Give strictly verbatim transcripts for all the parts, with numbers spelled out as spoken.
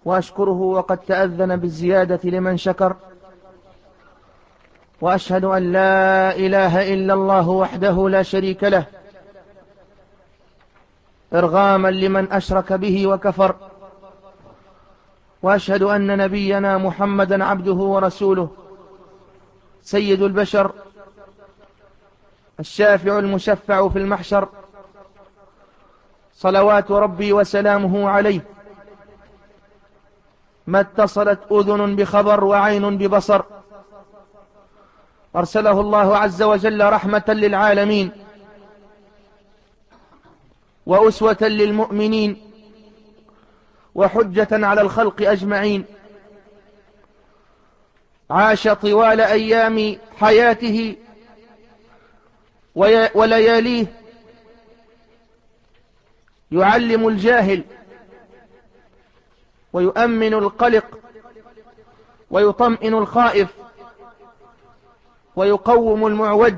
وأشكره وقد تأذن بالزيادة لمن شكر، وأشهد أن لا إله إلا الله وحده لا شريك له إرغاما لمن أشرك به وكفر، وأشهد أن نبينا محمدا عبده ورسوله سيد البشر الشافع المشفع في المحشر، صلوات ربي وسلامه عليه، ما اتصلت أذن بخبر وعين ببصر، أرسله الله عز وجل رحمة للعالمين وأسوة للمؤمنين وحجة على الخلق أجمعين. عاش طوال أيام حياته ولياليه يعلم الجاهل ويؤمن القلق ويطمئن الخائف ويقوم المعوج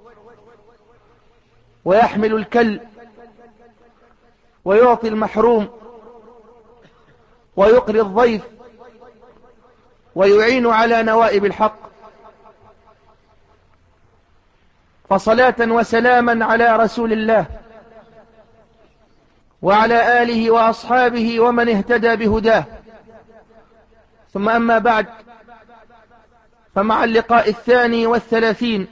ويحمل الكل ويعطي المحروم ويقري الضيف ويعين على نوائب الحق. فصلاة وسلاما على رسول الله وعلى آله وأصحابه ومن اهتدى بهداه، ثم أما بعد، فمع اللقاء الثاني والثلاثين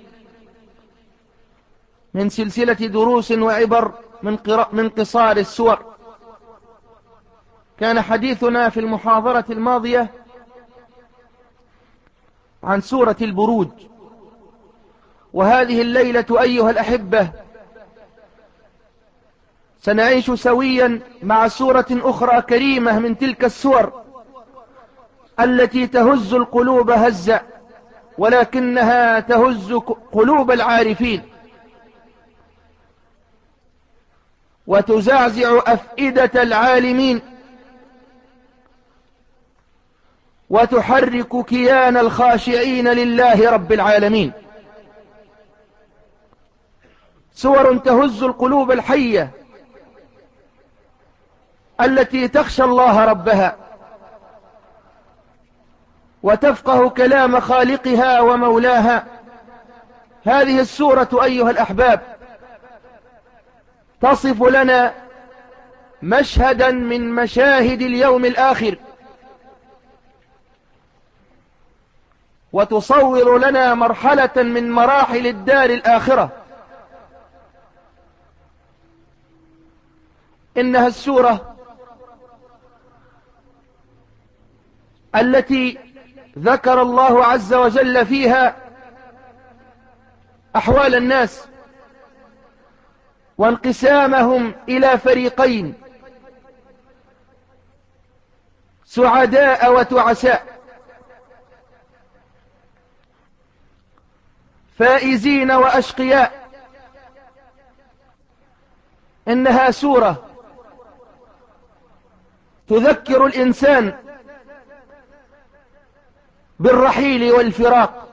من سلسلة دروس وعبر من, من قصار السور، كان حديثنا في المحاضرة الماضية عن سورة البروج، وهذه الليلة أيها الأحبة سنعيش سويا مع سورة أخرى كريمة من تلك السور التي تهز القلوب هزة، ولكنها تهز قلوب العارفين وتزعزع أفئدة العالمين وتحرك كيان الخاشعين لله رب العالمين. سور تهز القلوب الحية التي تخشى الله ربها وتفقه كلام خالقها ومولاها. هذه السورة أيها الأحباب تصف لنا مشهدا من مشاهد اليوم الآخر، وتصور لنا مرحلة من مراحل الدار الآخرة. إنها السورة التي ذكر الله عز وجل فيها أحوال الناس وانقسامهم إلى فريقين، سعداء وتعساء، فائزين وأشقياء. إنها سورة تذكر الإنسان بالرحيل والفراق،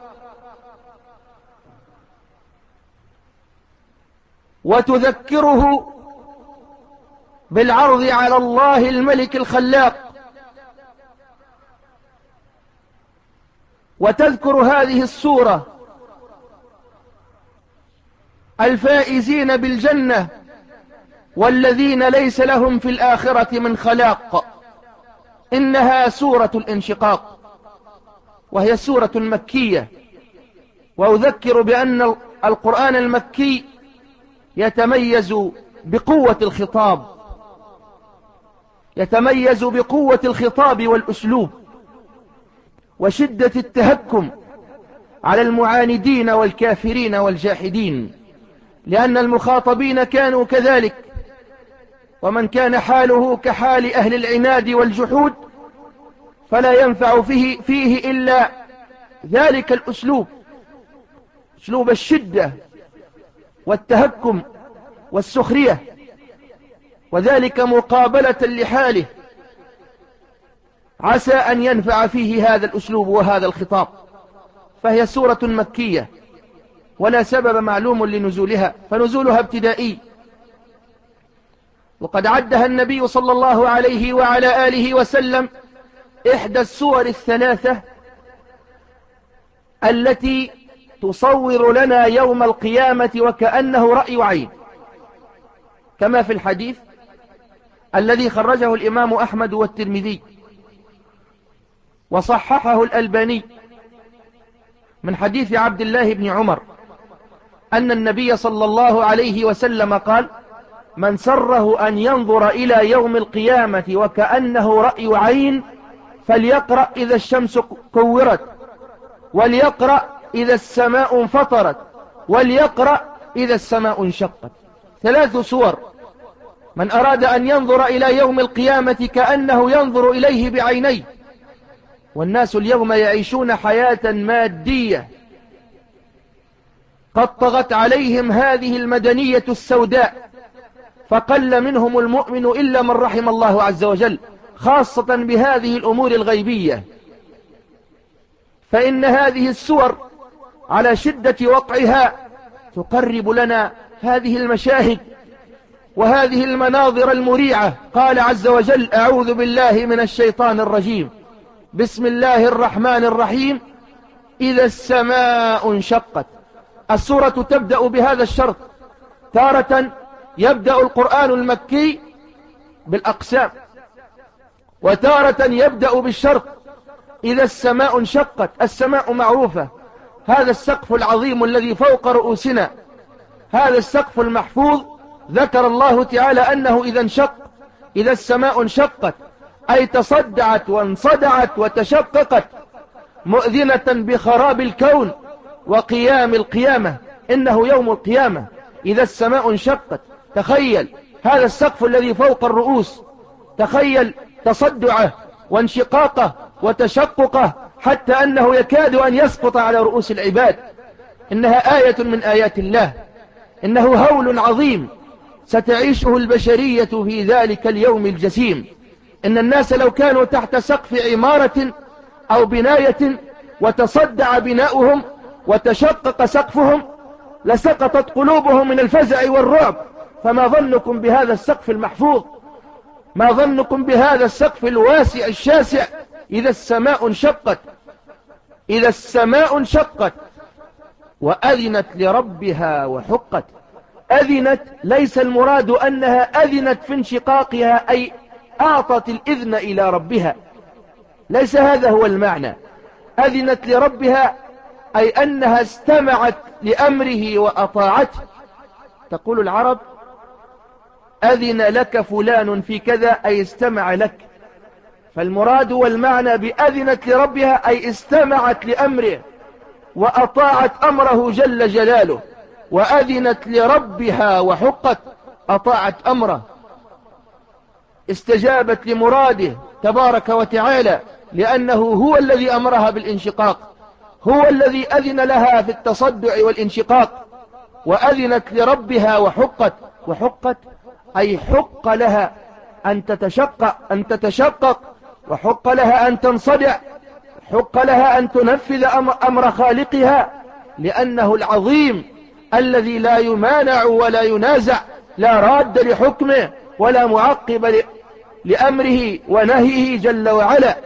وتذكره بالعرض على الله الملك الخلاق، وتذكر هذه السورة الفائزين بالجنة والذين ليس لهم في الآخرة من خلاق. إنها سورة الانشقاق، وهي سورة مكية. وأذكر بأن القرآن المكي يتميز بقوة الخطاب، يتميز بقوة الخطاب والأسلوب وشدة التهكم على المعاندين والكافرين والجاحدين، لأن المخاطبين كانوا كذلك، ومن كان حاله كحال أهل العناد والجحود فلا ينفع فيه, فيه إلا ذلك الأسلوب، أسلوب الشدة والتهكم والسخرية، وذلك مقابلة لحاله، عسى أن ينفع فيه هذا الأسلوب وهذا الخطاب. فهي سورة مكية ولا سبب معلوم لنزولها، فنزولها ابتدائي، وقد عدها النبي صلى الله عليه وعلى آله وسلم إحدى السور الثلاثة التي تصور لنا يوم القيامة وكأنه رأي عين، كما في الحديث الذي خرجه الإمام أحمد والترمذي وصححه الألباني من حديث عبد الله بن عمر أن النبي صلى الله عليه وسلم قال: من سره أن ينظر إلى يوم القيامة وكأنه رأي عين فليقرأ إذا الشمس كورت، وليقرأ إذا السماء انفطرت، وليقرأ إذا السماء انشقت. ثلاث سور. من أراد أن ينظر إلى يوم القيامة كأنه ينظر إليه بعينيه. والناس اليوم يعيشون حياة مادية قد طغت عليهم هذه المدنية السوداء، فقل منهم المؤمن إلا من رحم الله عز وجل، خاصة بهذه الأمور الغيبية. فإن هذه السور على شدة وقعها تقرب لنا هذه المشاهد وهذه المناظر المريعة. قال عز وجل: أعوذ بالله من الشيطان الرجيم، بسم الله الرحمن الرحيم، إذا السماء انشقت. السورة تبدأ بهذا الشرط. تارة يبدأ القرآن المكي بالأقسام، وتارة يبدأ بالشرط إذا السماء انشقت. السماء معروفة، هذا السقف العظيم الذي فوق رؤوسنا، هذا السقف المحفوظ، ذكر الله تعالى أنه إذا انشق، إذا السماء انشقت أي تصدعت وانصدعت وتشققت، مؤذنة بخراب الكون وقيام القيامة. إنه يوم القيامة. إذا السماء انشقت، تخيل هذا السقف الذي فوق الرؤوس، تخيل تصدعه وانشقاقه وتشققه حتى أنه يكاد أن يسقط على رؤوس العباد. إنها آية من آيات الله، إنه هول عظيم ستعيشه البشرية في ذلك اليوم الجسيم. إن الناس لو كانوا تحت سقف عمارة أو بناية وتصدع بناؤهم وتشقق سقفهم لسقطت قلوبهم من الفزع والرعب. فما ظنكم بهذا السقف المحفوظ؟ ما ظنكم بهذا السقف الواسع الشاسع؟ إذا السماء انشقت، إذا السماء انشقت وأذنت لربها وحقت. أذنت، ليس المراد أنها أذنت في انشقاقها أي أعطت الإذن إلى ربها، ليس هذا هو المعنى. أذنت لربها أي أنها استمعت لأمره وأطاعته. تقول العرب: أذن لك فلان في كذا، أي استمع لك. فالمراد والمعنى بأذنت لربها أي استمعت لأمره وأطاعت أمره جل جلاله. وأذنت لربها وحقت، أطاعت أمره، استجابت لمراده تبارك وتعالى، لأنه هو الذي أمرها بالانشقاق، هو الذي أذن لها في التصدع والانشقاق. وأذنت لربها وحقت. وحقت أي حق لها أن تتشقق أن تتشقق وحق لها أن تنصدع، حق لها أن تنفذ أمر خالقها، لأنه العظيم الذي لا يمانع ولا ينازع، لا راد لحكمه ولا معقب لأمره ونهيه جل وعلا.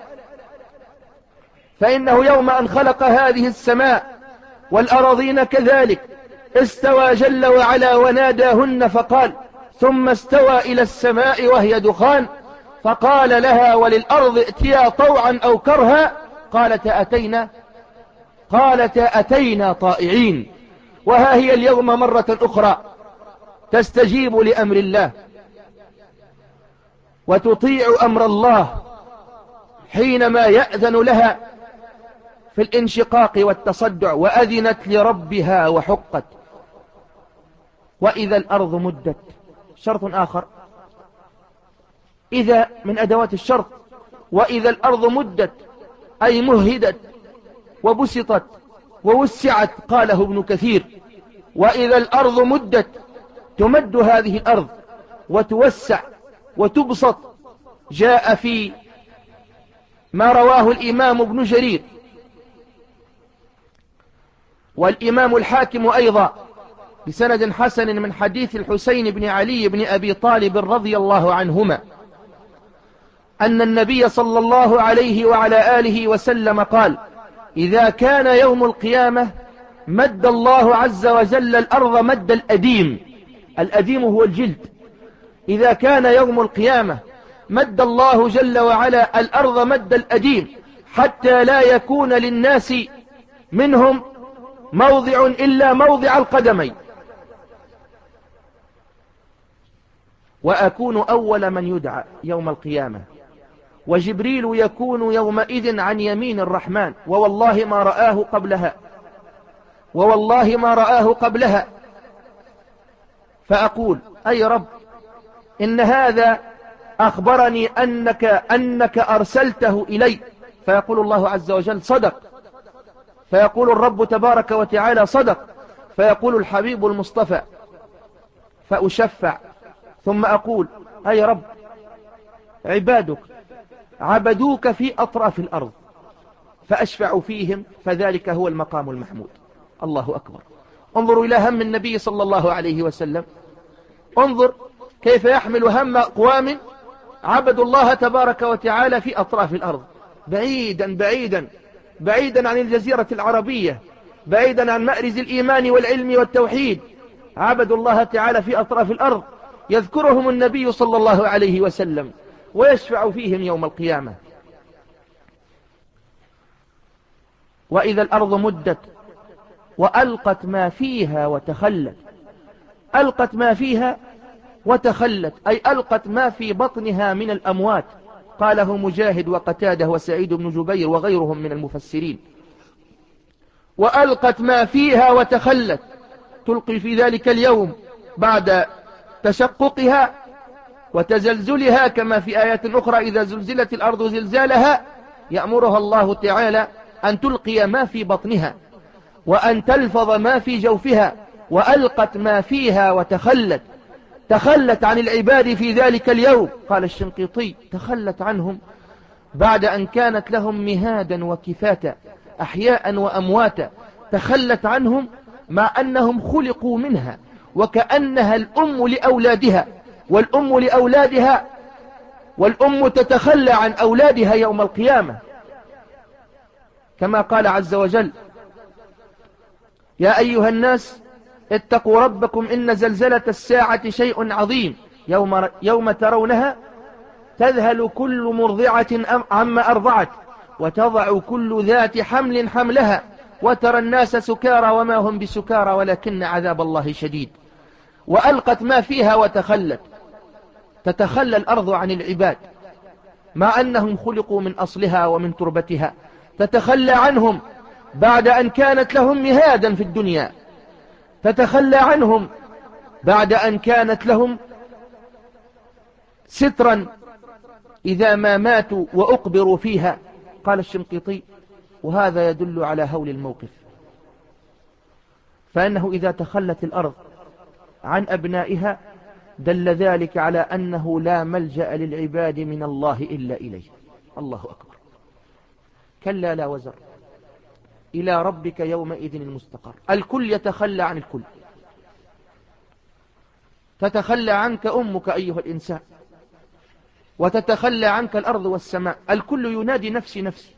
فإنه يوم أن خلق هذه السماء والأراضين كذلك استوى جل وعلا وناداهن فقال: ثم استوى إلى السماء وهي دخان فقال لها وللأرض ائتيا طوعا أو كرها قالتا أتينا قالتا أتينا طائعين. وها هي اليوم مرة أخرى تستجيب لأمر الله وتطيع أمر الله حينما يأذن لها في الانشقاق والتصدع. وأذنت لربها وحقت. وإذا الأرض مدت، شرط آخر، إذا من أدوات الشرط. وإذا الأرض مدت أي مهدت وبسطت ووسعت. قاله ابن كثير: وإذا الأرض مدت، تمد هذه الأرض وتوسع وتبسط. جاء في ما رواه الإمام ابن جرير والإمام الحاكم أيضا بسند حسن من حديث الحسين بن علي بن أبي طالب رضي الله عنهما أن النبي صلى الله عليه وعلى آله وسلم قال: إذا كان يوم القيامة مد الله عز وجل الأرض مد الأديم. الأديم هو الجلد. إذا كان يوم القيامة مد الله جل وعلا الأرض مد الأديم، حتى لا يكون للناس منهم موضع إلا موضع القدمين، وأكون أول من يدعى يوم القيامة، وجبريل يكون يومئذ عن يمين الرحمن، ووالله ما رآه قبلها ووالله ما رآه قبلها فأقول: أي رب، إن هذا أخبرني أنك, أنك أرسلته إلي. فيقول الله عز وجل: صدق. فيقول الرب تبارك وتعالى: صدق. فيقول الحبيب المصطفى: فأشفع. ثم أقول: أي رب، عبادك عبدوك في أطراف الأرض فأشفع فيهم، فذلك هو المقام المحمود. الله أكبر. انظروا إلى هم النبي صلى الله عليه وسلم. انظر كيف يحمل هم أقوام عبدوا الله تبارك وتعالى في أطراف الأرض، بعيدا بعيدا بعيدا عن الجزيرة العربية، بعيدا عن مأرز الإيمان والعلم والتوحيد. عبدوا الله تعالى في أطراف الأرض، يذكرهم النبي صلى الله عليه وسلم ويشفع فيهم يوم القيامة. وإذا الأرض مدت وألقت ما فيها وتخلت. ألقت ما فيها وتخلت، أي ألقت ما في بطنها من الأموات. قاله مجاهد وقتاده وسعيد بن جبير وغيرهم من المفسرين. وألقت ما فيها وتخلت، تلقي في ذلك اليوم بعد تشققها وتزلزلها، كما في آيات أخرى: إذا زلزلت الأرض زلزالها، يأمرها الله تعالى أن تلقي ما في بطنها وأن تلفظ ما في جوفها. وألقت ما فيها وتخلت، تخلت عن العباد في ذلك اليوم. قال الشنقيطي: تخلت عنهم بعد أن كانت لهم مهادا وكفاتا، أحياء وأمواتا. تخلت عنهم مع أنهم خلقوا منها، وكأنها الأم لأولادها، والأم لأولادها والأم تتخلى عن أولادها يوم القيامة، كما قال عز وجل: يا أيها الناس اتقوا ربكم إن زلزلة الساعة شيء عظيم، يوم, يوم ترونها تذهل كل مرضعة عما أرضعت، وتضع كل ذات حمل حملها، وترى الناس سكارى وما هم بسكارى ولكن عذاب الله شديد. وألقت ما فيها وتخلت، تتخلى الأرض عن العباد مع أنهم خلقوا من أصلها ومن تربتها. تتخلى عنهم بعد أن كانت لهم مهادا في الدنيا، تتخلى عنهم بعد أن كانت لهم سترا إذا ما ماتوا وأقبروا فيها. قال الشنقيطي: وهذا يدل على هول الموقف، فإنه إذا تخلت الأرض عن أبنائها دل ذلك على أنه لا ملجأ للعباد من الله إلا إليه. الله أكبر. كلا لا وزر، إلى ربك يومئذ المستقر. الكل يتخلى عن الكل. تتخلى عنك أمك أيها الإنسان، وتتخلى عنك الأرض والسماء. الكل ينادي نفسي نفسي.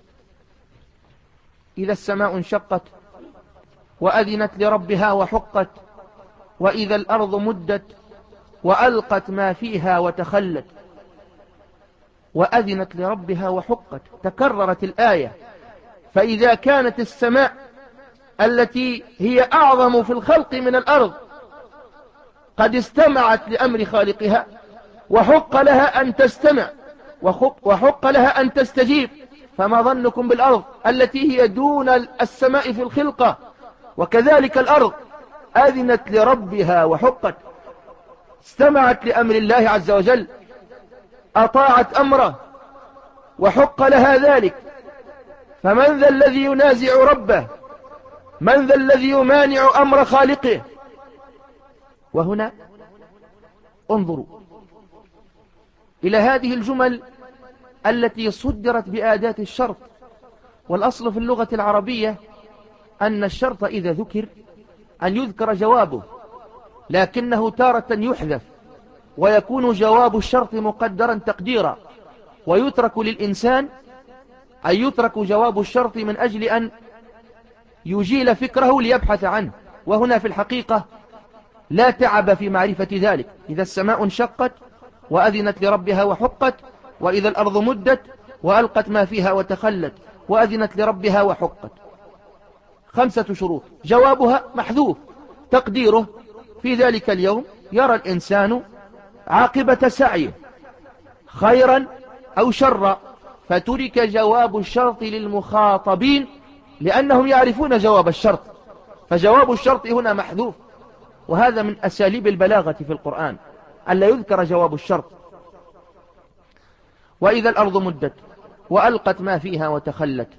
إذا السماء انشقت وأذنت لربها وحقت، وإذا الأرض مدت وألقت ما فيها وتخلت، وأذنت لربها وحقت. تكررت الآية. فإذا كانت السماء التي هي أعظم في الخلق من الأرض قد استمعت لأمر خالقها، وحق لها أن تستمع، وحق لها أن تستجيب، فما ظنكم بالأرض التي هي دون السماء في الخلقة؟ وكذلك الأرض أذنت لربها وحقت، استمعت لأمر الله عز وجل، أطاعت أمره، وحق لها ذلك. فمن ذا الذي ينازع ربه؟ من ذا الذي يمانع أمر خالقه؟ وهنا انظروا إلى هذه الجمل التي صدرت بأداة الشرط. والأصل في اللغة العربية أن الشرط إذا ذكر أن يذكر جوابه، لكنه تارة يحذف ويكون جواب الشرط مقدرا تقديرا. ويترك للإنسان أن يترك جواب الشرط من أجل أن يجيل فكره ليبحث عنه، وهنا في الحقيقة لا تعب في معرفة ذلك. إذا السماء انشقت وأذنت لربها وحقت، وإذا الأرض مدت وألقت ما فيها وتخلت وأذنت لربها وحقت. خمسة شروط، جوابها محذوف، تقديره في ذلك اليوم يرى الإنسان عاقبة سعيه خيرا أو شرا، فترك جواب الشرط للمخاطبين لأنهم يعرفون جواب الشرط، فجواب الشرط هنا محذوف. وهذا من أساليب البلاغة في القرآن ألا يذكر جواب الشرط. وإذا الأرض مدت وألقت ما فيها وتخلت،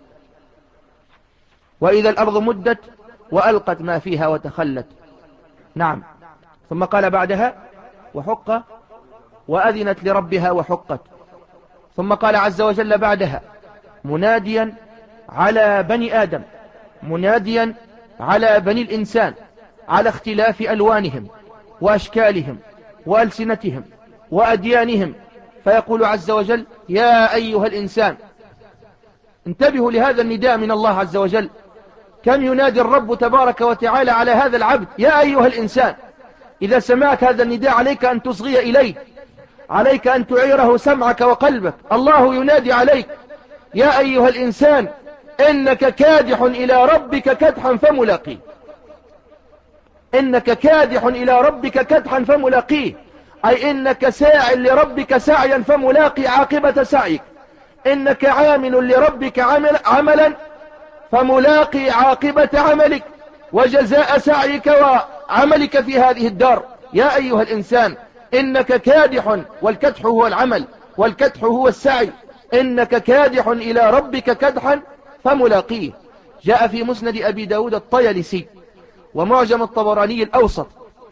وإذا الأرض مدت وألقت ما فيها وتخلت. نعم. ثم قال بعدها وحق وأذنت لربها وحقت. ثم قال عز وجل بعدها مناديا على بني آدم، مناديا على بني الإنسان على اختلاف ألوانهم وأشكالهم وألسنتهم وأديانهم، فيقول عز وجل يا أيها الإنسان. انتبهوا لهذا النداء من الله عز وجل، كم ينادي الرب تبارك وتعالى على هذا العبد يا أيها الإنسان. إذا سمعت هذا النداء عليك أن تصغي إليه، عليك أن تعيره سمعك وقلبك. الله ينادي عليك يا أيها الإنسان إنك كادح إلى ربك كدحا فملاقيه، إنك كادح إلى ربك كدحا فملاقيه، أي إنك ساع لربك سعيا فملاقي عاقبة سعيك، إنك عامل لربك عمل عملا فملاقي عاقبة عملك وجزاء سعيك وعملك في هذه الدار. يا أيها الإنسان إنك كادح، والكدح هو العمل والكدح هو السعي، إنك كادح إلى ربك كدحا فملاقيه. جاء في مسند أبي داود الطيالسي ومعجم الطبراني الأوسط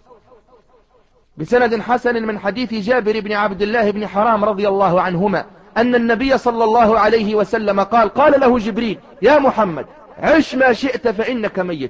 بسند حسن من حديث جابر بن عبد الله بن حرام رضي الله عنهما أن النبي صلى الله عليه وسلم قال قال له جبريل يا محمد عش ما شئت فإنك ميت،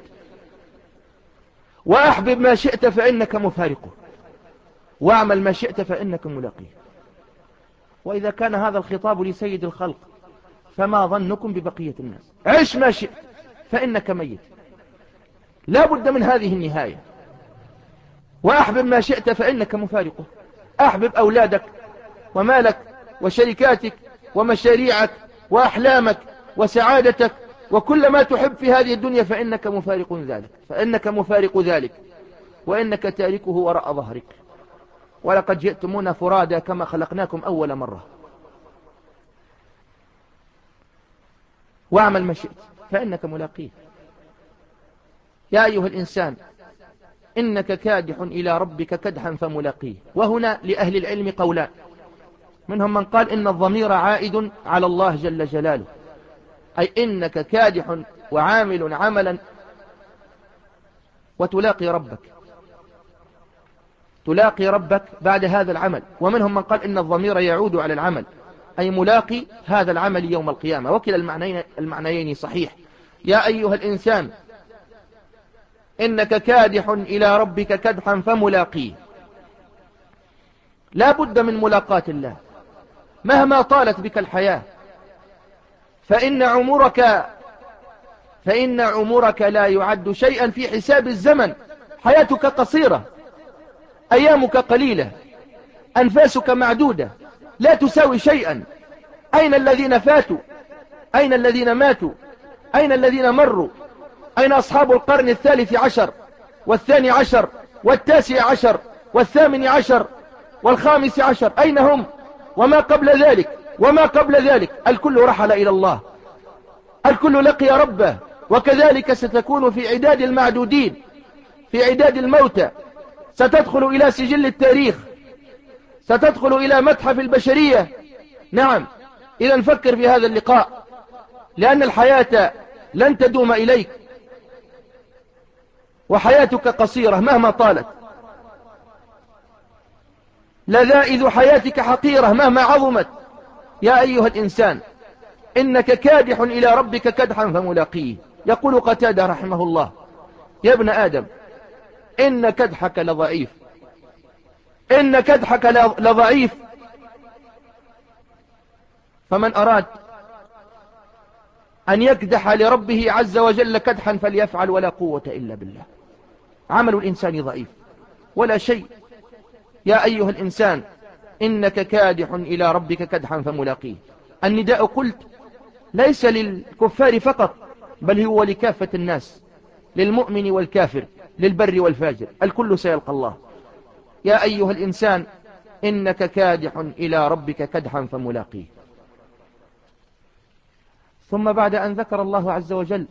وأحبب ما شئت فإنك مفارقه، واعمل ما شئت فإنك ملاقيه. وإذا كان هذا الخطاب لسيد الخلق فما ظنكم ببقية الناس؟ عش ما شئت فإنك ميت، لا بد من هذه النهاية. وأحبب ما شئت فإنك مفارقه، أحبب أولادك ومالك وشركاتك ومشاريعك وأحلامك وسعادتك وكل ما تحب في هذه الدنيا، فإنك مفارق ذلك، فإنك مفارق ذلك وإنك تاركه وراء ظهرك. ولقد جئتمونا فرادا كما خلقناكم أول مرة. واعمل ما شئت فإنك ملاقيه. يا أيها الإنسان إنك كادح إلى ربك كدحا فملاقيه. وهنا لأهل العلم قولان، منهم من قال إن الضمير عائد على الله جل جلاله، أي إنك كادح وعامل عملا وتلاقي ربك، تلاقي ربك بعد هذا العمل. ومنهم من قال إن الضمير يعود على العمل، أي ملاقي هذا العمل يوم القيامة. وكلا المعنيين, المعنيين صحيح. يا أيها الإنسان إنك كادح إلى ربك كدحا فملاقيه. لا بد من ملاقاة الله مهما طالت بك الحياة، فإن عمرك فإن عمرك لا يعد شيئا في حساب الزمن. حياتك قصيرة، أيامك قليلة، أنفاسك معدودة، لا تساوي شيئا. أين الذين فاتوا؟ أين الذين ماتوا؟ أين الذين مروا؟ أين أصحاب القرن الثالث عشر والثاني عشر والتاسع عشر والثامن عشر والخامس عشر؟ أين هم؟ وما قبل ذلك وما قبل ذلك الكل رحل إلى الله، الكل لقي ربه. وكذلك ستكون في عداد المعدودين، في عداد الموتى، ستدخل إلى سجل التاريخ، ستدخل إلى متحف البشرية. نعم، إذا نفكر في هذا اللقاء، لأن الحياة لن تدوم إليك، وحياتك قصيرة مهما طالت. لذائذ حياتك حقيرة مهما عظمت. يا أيها الإنسان إنك كادح إلى ربك كدحا فملاقيه. يقول قتادة رحمه الله يا ابن آدم إن كدحك لضعيف، إن كدحك لضعيف فمن أراد أن يكدح لربه عز وجل كدحا فليفعل، ولا قوة إلا بالله. عمل الإنسان ضعيف ولا شيء. يا أيها الإنسان إنك كادح إلى ربك كدحا فملاقيه. النداء قلت ليس للكفار فقط، بل هو لكافة الناس، للمؤمن والكافر، للبر والفاجر، الكل سيلقى الله. يا أيها الإنسان إنك كادح إلى ربك كدحا فملاقيه. ثم بعد أن ذكر الله عز وجل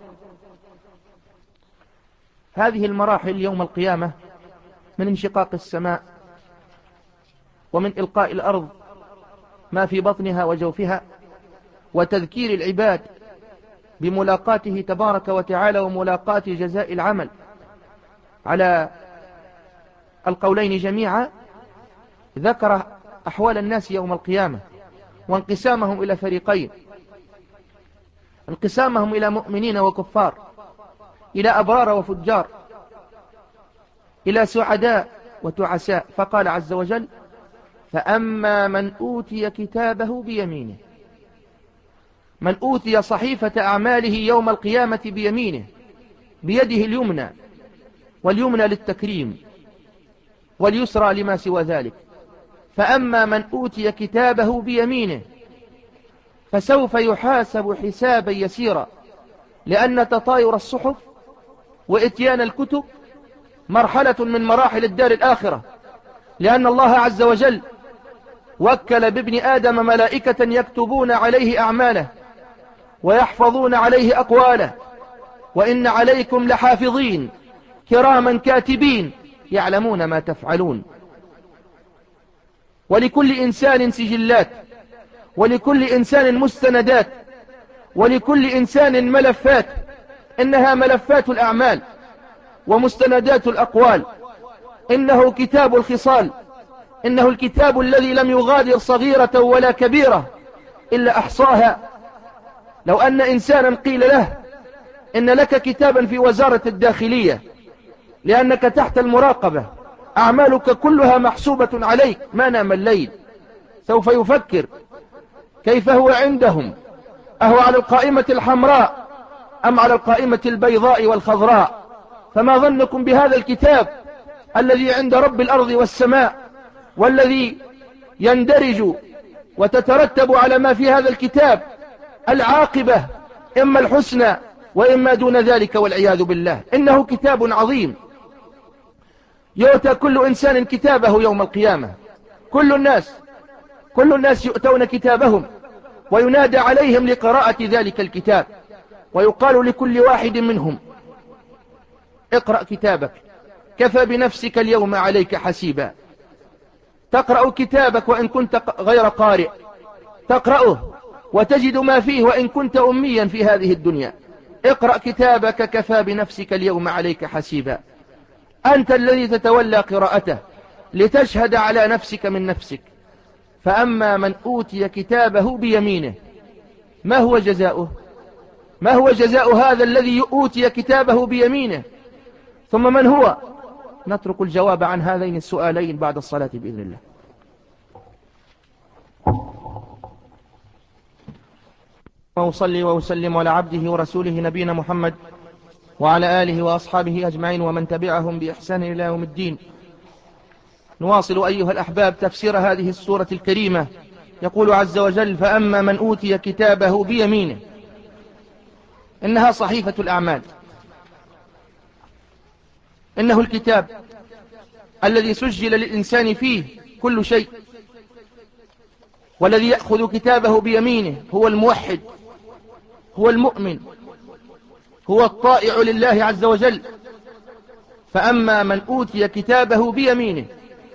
هذه المراحل يوم القيامة من انشقاق السماء ومن إلقاء الأرض ما في بطنها وجوفها، وتذكير العباد بملاقاته تبارك وتعالى وملاقاة جزاء العمل على القولين جميعا، ذكر أحوال الناس يوم القيامة وانقسامهم إلى فريقين، انقسامهم إلى مؤمنين وكفار، إلى أبرار وفجار، إلى سعداء وتعساء. فقال عز وجل: فأما من أوتي كتابه بيمينه. من أوتي صحيفة أعماله يوم القيامة بيمينه، بيده اليمنى، واليمنى للتكريم واليسرى لما سوى ذلك. فأما من أوتي كتابه بيمينه فسوف يحاسب حسابا يسيرا، لأن تطاير الصحف وإتيان الكتب مرحلة من مراحل الدار الآخرة، لأن الله عز وجل وكل بابن آدم ملائكة يكتبون عليه أعماله ويحفظون عليه أقواله، وإن عليكم لحافظين كراما كاتبين يعلمون ما تفعلون. ولكل إنسان سجلات، ولكل إنسان مستندات، ولكل إنسان ملفات، إنها ملفات الأعمال ومستندات الأقوال. إنه كتاب الخصال، إنه الكتاب الذي لم يغادر صغيرة ولا كبيرة إلا أحصاها. لو أن إنسانا قيل له إن لك كتابا في وزارة الداخلية لأنك تحت المراقبة، أعمالك كلها محسوبة عليك، ما نام الليل، سوف يفكر كيف هو عندهم، أهو على القائمة الحمراء أم على القائمة البيضاء والخضراء؟ فما ظنكم بهذا الكتاب الذي عند رب الأرض والسماء، والذي يندرج وتترتب على ما في هذا الكتاب العاقبة، إما الحسنى وإما دون ذلك والعياذ بالله. إنه كتاب عظيم. يؤتى كل إنسان كتابه يوم القيامة، كل الناس كل الناس يؤتون كتابهم وينادى عليهم لقراءة ذلك الكتاب، ويقال لكل واحد منهم: اقرأ كتابك كفى بنفسك اليوم عليك حسيبا. تقرأ كتابك وإن كنت غير قارئ، تقرأه وتجد ما فيه وإن كنت أميا في هذه الدنيا. اقرأ كتابك كفى بنفسك اليوم عليك حسيبا. أنت الذي تتولى قراءته لتشهد على نفسك من نفسك. فأما من أوتي كتابه بيمينه، ما هو جزاؤه؟ ما هو جزاء هذا الذي أوتي كتابه بيمينه؟ ثم من هو؟ نترك الجواب عن هذين السؤالين بعد الصلاة بإذن الله. وأصلي وأسلم على عبده ورسوله نبينا محمد وعلى آله وأصحابه أجمعين ومن تبعهم بإحسان إلى يوم الدين. نواصل أيها الأحباب تفسير هذه السورة الكريمة. يقول عز وجل: فأما من أوتي كتابه بيمينه. إنها صحيفة الأعمال، إنه الكتاب الذي سجل للإنسان فيه كل شيء. والذي يأخذ كتابه بيمينه هو الموحد، هو المؤمن، هو الطائع لله عز وجل. فأما من أوتي كتابه بيمينه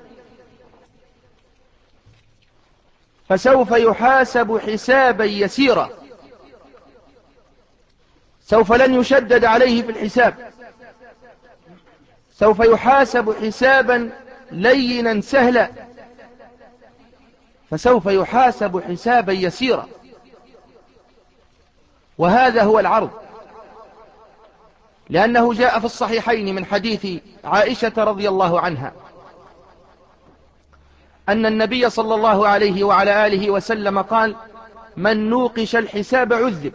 فسوف يحاسب حسابا يسيرا. سوف لن يشدد عليه في الحساب، سوف يحاسب حسابا لينا سهلا، فسوف يحاسب حسابا يسيرا. وهذا هو العرض، لأنه جاء في الصحيحين من حديث عائشة رضي الله عنها أن النبي صلى الله عليه وعلى آله وسلم قال: من نوقش الحساب عذب،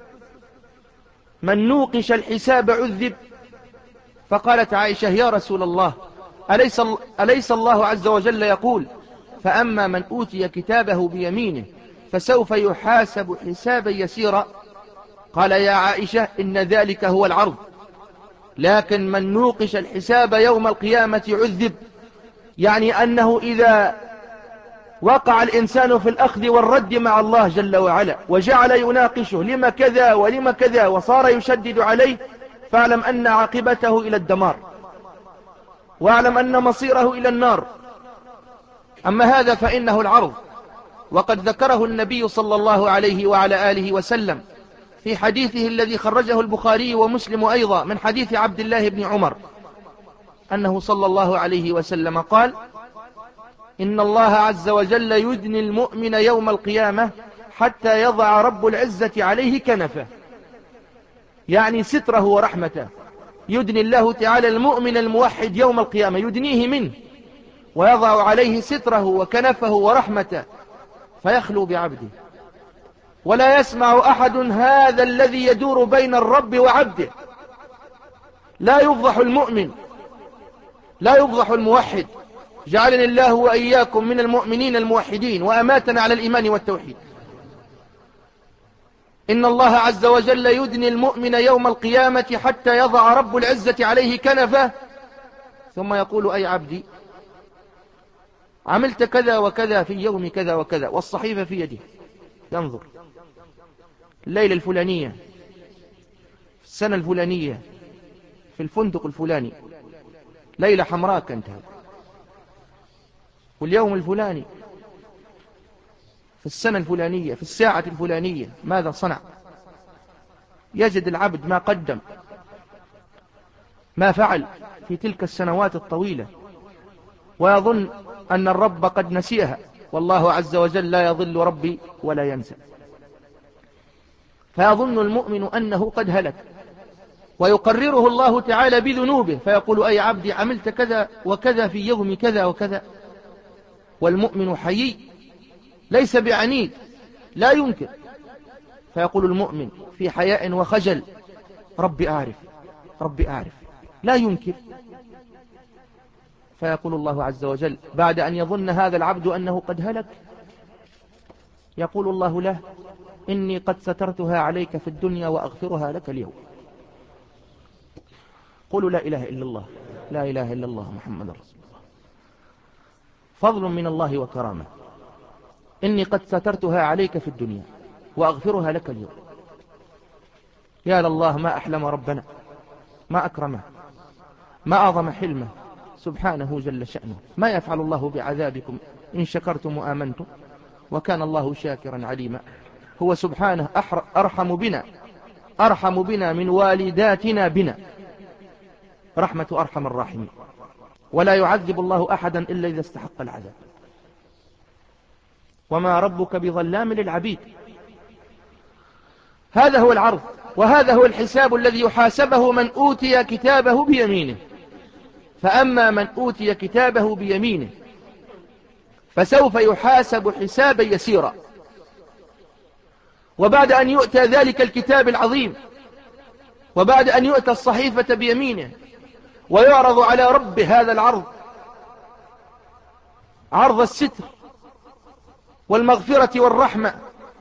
من نوقش الحساب عذب. فقالت عائشة: يا رسول الله، أليس, أليس الله عز وجل يقول: فأما من أوتي كتابه بيمينه فسوف يحاسب حسابا يسيرا؟ قال: يا عائشة، إن ذلك هو العرض، لكن من نوقش الحساب يوم القيامة عذب، يعني أنه إذا وقع الإنسان في الأخذ والرد مع الله جل وعلا وجعل يناقشه لما كذا ولما كذا وصار يشدد عليه، فاعلم أن عاقبته إلى الدمار، واعلم أن مصيره إلى النار. أما هذا فإنه العرض، وقد ذكره النبي صلى الله عليه وعلى آله وسلم في حديثه الذي خرجه البخاري ومسلم أيضا من حديث عبد الله بن عمر أنه صلى الله عليه وسلم قال: إن الله عز وجل يدني المؤمن يوم القيامة حتى يضع رب العزة عليه كنفه، يعني ستره ورحمته. يدني الله تعالى المؤمن الموحد يوم القيامة، يدنيه منه ويضع عليه ستره وكنفه ورحمته، فيخلو بعبده، ولا يسمع أحد هذا الذي يدور بين الرب وعبده. لا يفضح المؤمن، لا يفضح الموحد. جعلني الله وإياكم من المؤمنين الموحدين وأماتنا على الإيمان والتوحيد. إن الله عز وجل يدني المؤمن يوم القيامة حتى يضع رب العزة عليه كنفه، ثم يقول: أي عبدي، عملت كذا وكذا في يوم كذا وكذا، والصحيفة في يده، ينظر الليلة الفلانية، في السنة الفلانية، في الفندق الفلاني، ليلة حمراء كانت هذه، واليوم الفلاني، في السنة الفلانية، في الساعة الفلانية، ماذا صنع؟ يجد العبد ما قدم، ما فعل في تلك السنوات الطويلة، ويظن أن الرب قد نسيها، والله عز وجل لا يضل ربي ولا ينسى. فيظن المؤمن أنه قد هلك، ويقرره الله تعالى بذنوبه، فيقول: أي عبدي، عملت كذا وكذا في يوم كذا وكذا. والمؤمن حيي، ليس بعنيد، لا ينكر، فيقول المؤمن في حياء وخجل: ربي أعرف، ربي أعرف، لا ينكر. فيقول الله عز وجل بعد أن يظن هذا العبد أنه قد هلك، يقول الله له: إني قد سترتها عليك في الدنيا وأغفرها لك اليوم. قولوا لا إله إلا الله، لا إله إلا الله محمد رسول الله. فضل من الله وكرامة. إني قد سترتها عليك في الدنيا وأغفرها لك اليوم. يا لله، ما أحلم ربنا، ما أكرمه، ما أعظم حلمه، سبحانه جل شأنه. ما يفعل الله بعذابكم إن شكرتم وآمنتم وكان الله شاكرا عليما. هو سبحانه أرحم بنا، أرحم بنا من والداتنا بنا، رحمة أرحم الراحمين. ولا يعذب الله أحدا إلا إذا استحق العذاب، وما ربك بظلام للعبيد. هذا هو العرض، وهذا هو الحساب الذي يحاسبه من أوتي كتابه بيمينه. فأما من أوتي كتابه بيمينه فسوف يحاسب حسابا يسيرا. وبعد أن يؤتى ذلك الكتاب العظيم، وبعد أن يؤتى الصحيفة بيمينه ويعرض على رب هذا العرض، عرض الستر والمغفرة والرحمة،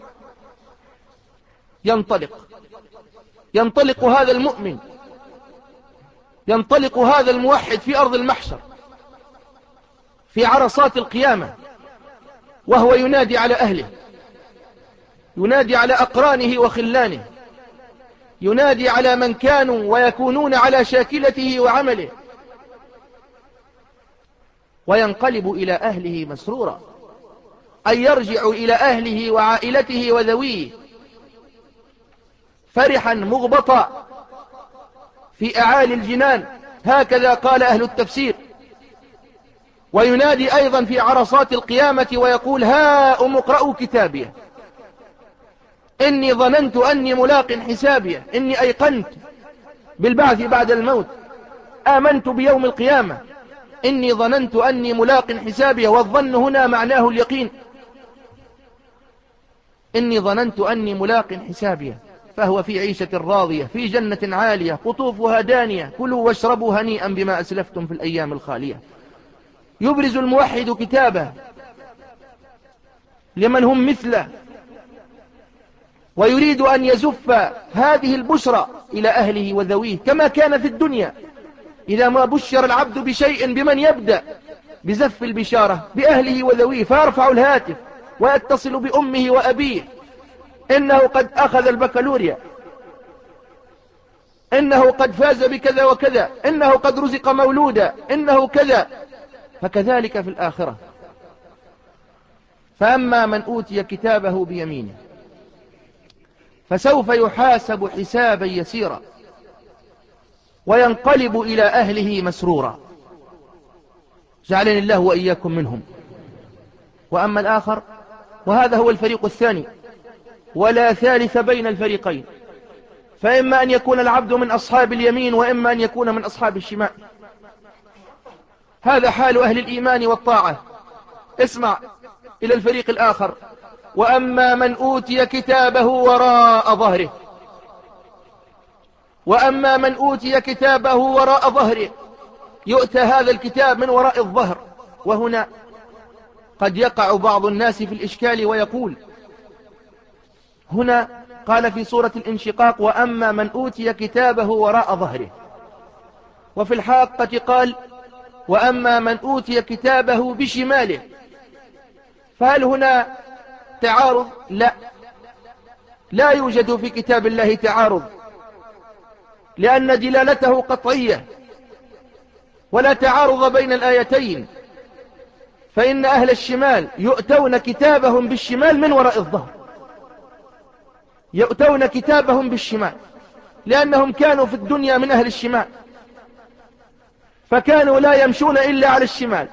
ينطلق ينطلق هذا المؤمن، ينطلق هذا الموحد في أرض المحشر في عرصات القيامة، وهو ينادي على أهله، ينادي على أقرانه وخلانه، ينادي على من كانوا ويكونون على شاكلته وعمله، وينقلب إلى أهله مسرورا، أي يرجع إلى أهله وعائلته وذويه فرحا مغبطا في أعالي الجنان، هكذا قال أهل التفسير. وينادي أيضا في عرصات القيامة ويقول: هاؤم اقرءوا كتابيه، إني ظننت أني ملاق حسابيه، إني أيقنت بالبعث بعد الموت، آمنت بيوم القيامة، إني ظننت أني ملاق حسابيه. والظن هنا معناه اليقين. إني ظننت أني ملاق حسابيه فهو في عيشة راضية في جنة عالية قطوفها دانية كلوا واشربوا هنيئا بما أسلفتم في الأيام الخالية. يبرز الموحد كتابه لمن هم مثله، ويريد أن يزف هذه البشرى إلى أهله وذويه كما كان في الدنيا. إذا ما بشر العبد بشيء بمن يبدأ بزف البشارة؟ بأهله وذويه، فيرفع الهاتف ويتصل بأمه وأبيه: إنه قد أخذ البكالوريا، إنه قد فاز بكذا وكذا، إنه قد رزق مولودا، إنه كذا. فكذلك في الآخرة. فأما من أوتي كتابه بيمينه فسوف يحاسب حسابا يسيرا وينقلب إلى أهله مسرورا، جعلني الله وإياكم منهم. وأما الآخر، وهذا هو الفريق الثاني ولا ثالث بين الفريقين، فإما أن يكون العبد من أصحاب اليمين وإما أن يكون من أصحاب الشمال. هذا حال أهل الإيمان والطاعة. اسمع إلى الفريق الآخر: وأما من أوتي كتابه وراء ظهره. وأما من أوتي كتابه وراء ظهره، يؤتى هذا الكتاب من وراء الظهر. وهنا قد يقع بعض الناس في الإشكال ويقول: هنا قال في سورة الانشقاق: وأما من أوتي كتابه وراء ظهره، وفي الحاقة قال: وأما من أوتي كتابه بشماله. فهل هنا تعارض؟ لا، لا يوجد في كتاب الله تعارض، لأن دلالته قطعية ولا تعارض بين الآيتين. فإن أهل الشمال يؤتون كتابهم بالشمال من وراء الظهر، يؤتون كتابهم بالشمال لأنهم كانوا في الدنيا من أهل الشمال، فكانوا لا يمشون إلا على الشمال.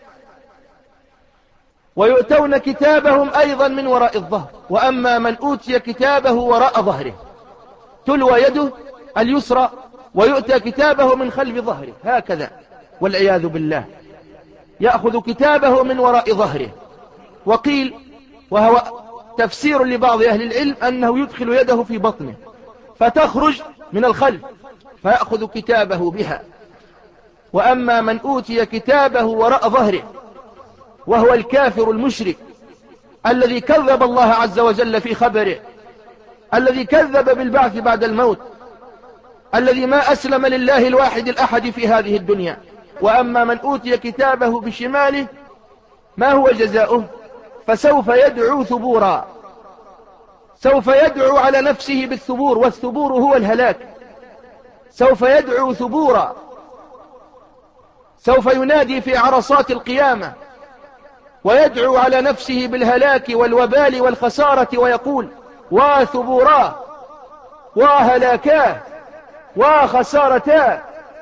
ويؤتون كتابهم أيضا من وراء الظهر. وأما من أوتي كتابه وراء ظهره، تلوى يده اليسرى ويؤتى كتابه من خلف ظهره هكذا، والعياذ بالله، يأخذ كتابه من وراء ظهره. وقيل، وهو تفسير لبعض أهل العلم، أنه يدخل يده في بطنه فتخرج من الخلف فيأخذ كتابه بها. وأما من أوتي كتابه وراء ظهره، وهو الكافر المشرك الذي كذب الله عز وجل في خبره، الذي كذب بالبعث بعد الموت، الذي ما أسلم لله الواحد الأحد في هذه الدنيا. وأما من أوتي كتابه بشماله، ما هو جزاؤه؟ فسوف يدعو ثبورا، سوف يدعو على نفسه بالثبور، والثبور هو الهلاك. سوف يدعو ثبورا، سوف ينادي في عرصات القيامة ويدعو على نفسه بالهلاك والوبال والخسارة ويقول: وثبورا وهلاكا وخسارتا.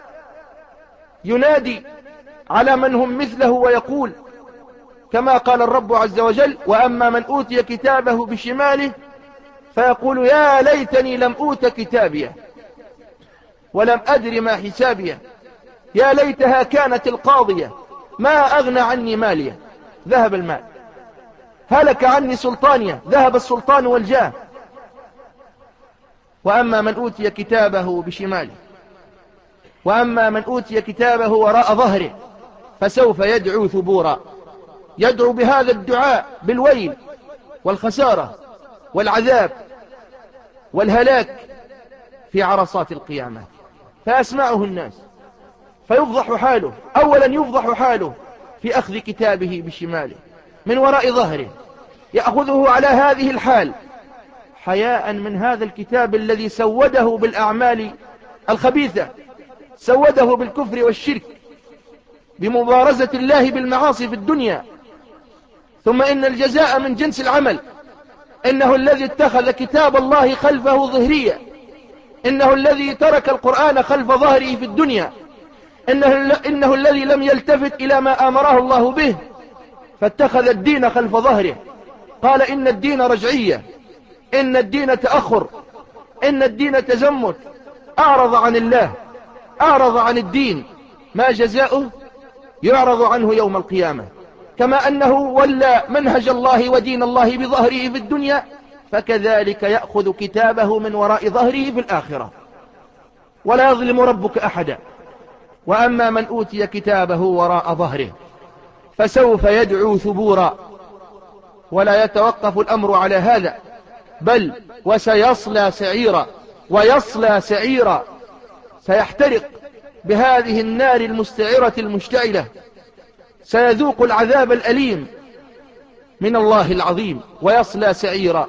ينادي على من هم مثله ويقول كما قال الرب عز وجل: وأما من أوتي كتابه بشماله فيقول: يا ليتني لم أوت كتابيه ولم أدر ما حسابيه، يا ليتها كانت القاضية ما أغنى عني ماليه، ذهب المال، هلك عني سلطانيه، ذهب السلطان والجاه. وأما من أوتي كتابه بشماله، وأما من أوتي كتابه وراء ظهره فسوف يدعو ثبورا، يدعو بهذا الدعاء بالويل والخسارة والعذاب والهلاك في عرصات القيامة، فيسمعه الناس فيفضح حاله. أولا يفضح حاله في أخذ كتابه بشماله من وراء ظهره، يأخذه على هذه الحال حياء من هذا الكتاب الذي سوده بالأعمال الخبيثة، سوده بالكفر والشرك، بمبارزة الله بالمعاصي في الدنيا. ثم إن الجزاء من جنس العمل. إنه الذي اتخذ كتاب الله خلفه ظهريا، إنه الذي ترك القرآن خلف ظهره في الدنيا، إنه, إنه الذي لم يلتفت إلى ما آمره الله به فاتخذ الدين خلف ظهره. قال: إن الدين رجعية، إن الدين تأخر، إن الدين تزمت. أعرض عن الله، أعرض عن الدين. ما جزاؤه؟ يعرض عنه يوم القيامة. كما أنه ولى منهج الله ودين الله بظهره في الدنيا، فكذلك يأخذ كتابه من وراء ظهره في الآخرة، ولا يظلم ربك أحدا. وأما من أوتي كتابه وراء ظهره فسوف يدعو ثبورا. ولا يتوقف الأمر على هذا، بل وسيصلى سعيرا، ويصلى سعيرا، سيحترق بهذه النار المستعرة المشتعلة، سيذوق العذاب الأليم من الله العظيم، ويصلى سعيرا.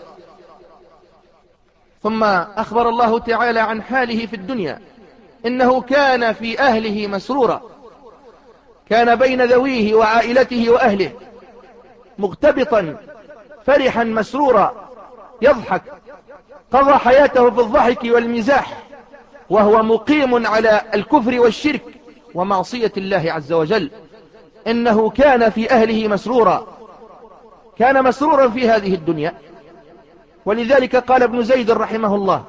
ثم أخبر الله تعالى عن حاله في الدنيا، إنه كان في أهله مسرورا، كان بين ذويه وعائلته وأهله مغتبطا فرحا مسرورا، يضحك، قضى حياته في الضحك والمزاح، وهو مقيم على الكفر والشرك ومعصية الله عز وجل. إنه كان في أهله مسرورا، كان مسرورا في هذه الدنيا. ولذلك قال ابن زيد رحمه الله: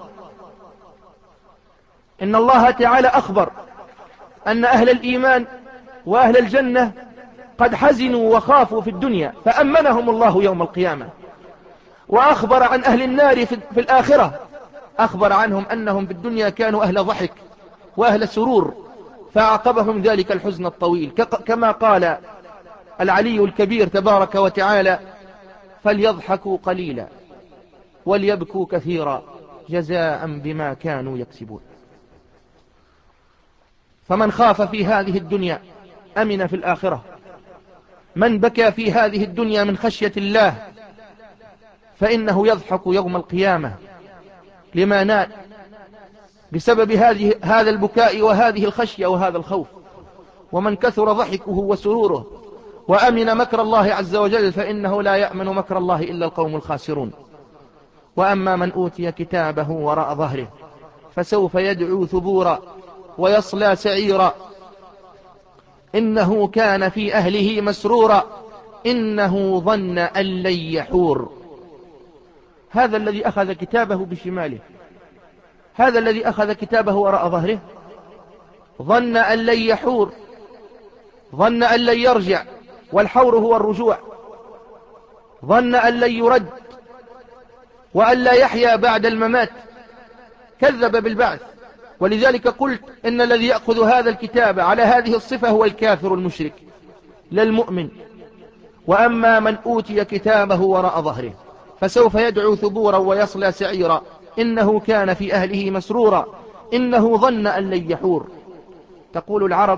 إن الله تعالى أخبر أن أهل الإيمان وأهل الجنة قد حزنوا وخافوا في الدنيا فأمنهم الله يوم القيامة. وأخبر عن أهل النار في الآخرة، أخبر عنهم أنهم في الدنيا كانوا أهل ضحك وأهل سرور، فأعقبهم ذلك الحزن الطويل، كما قال العلي الكبير تبارك وتعالى: فليضحكوا قليلا وليبكوا كثيرا جزاء بما كانوا يكسبون. فمن خاف في هذه الدنيا أمن في الآخرة، من بكى في هذه الدنيا من خشية الله فإنه يضحك يوم القيامة لما نال بسبب هذه هذا البكاء وهذه الخشية وهذا الخوف. ومن كثر ضحكه وسروره وأمن مكر الله عز وجل فإنه لا يأمن مكر الله إلا القوم الخاسرون. وأما من أوتي كتابه وراء ظهره فسوف يدعو ثبورا ويصلى سعيرا، إنه كان في أهله مسرورا، إنه ظن أن لن يحور. هذا الذي أخذ كتابه بشماله، هذا الذي أخذ كتابه وراء ظهره، ظن أن لن يحور، ظن أن لن يرجع، والحور هو الرجوع، ظن أن لن يرد وأن لا يحيا بعد الممات، كذب بالبعث. ولذلك قلت إن الذي يأخذ هذا الكتاب على هذه الصفة هو الكافر المشرك لا المؤمن. وأما من أوتي كتابه وراء ظهره فسوف يدعو ثبورا ويصلى سعيرا، إنه كان في أهله مسرورا، إنه ظن أن لن يحور. تقول العرب: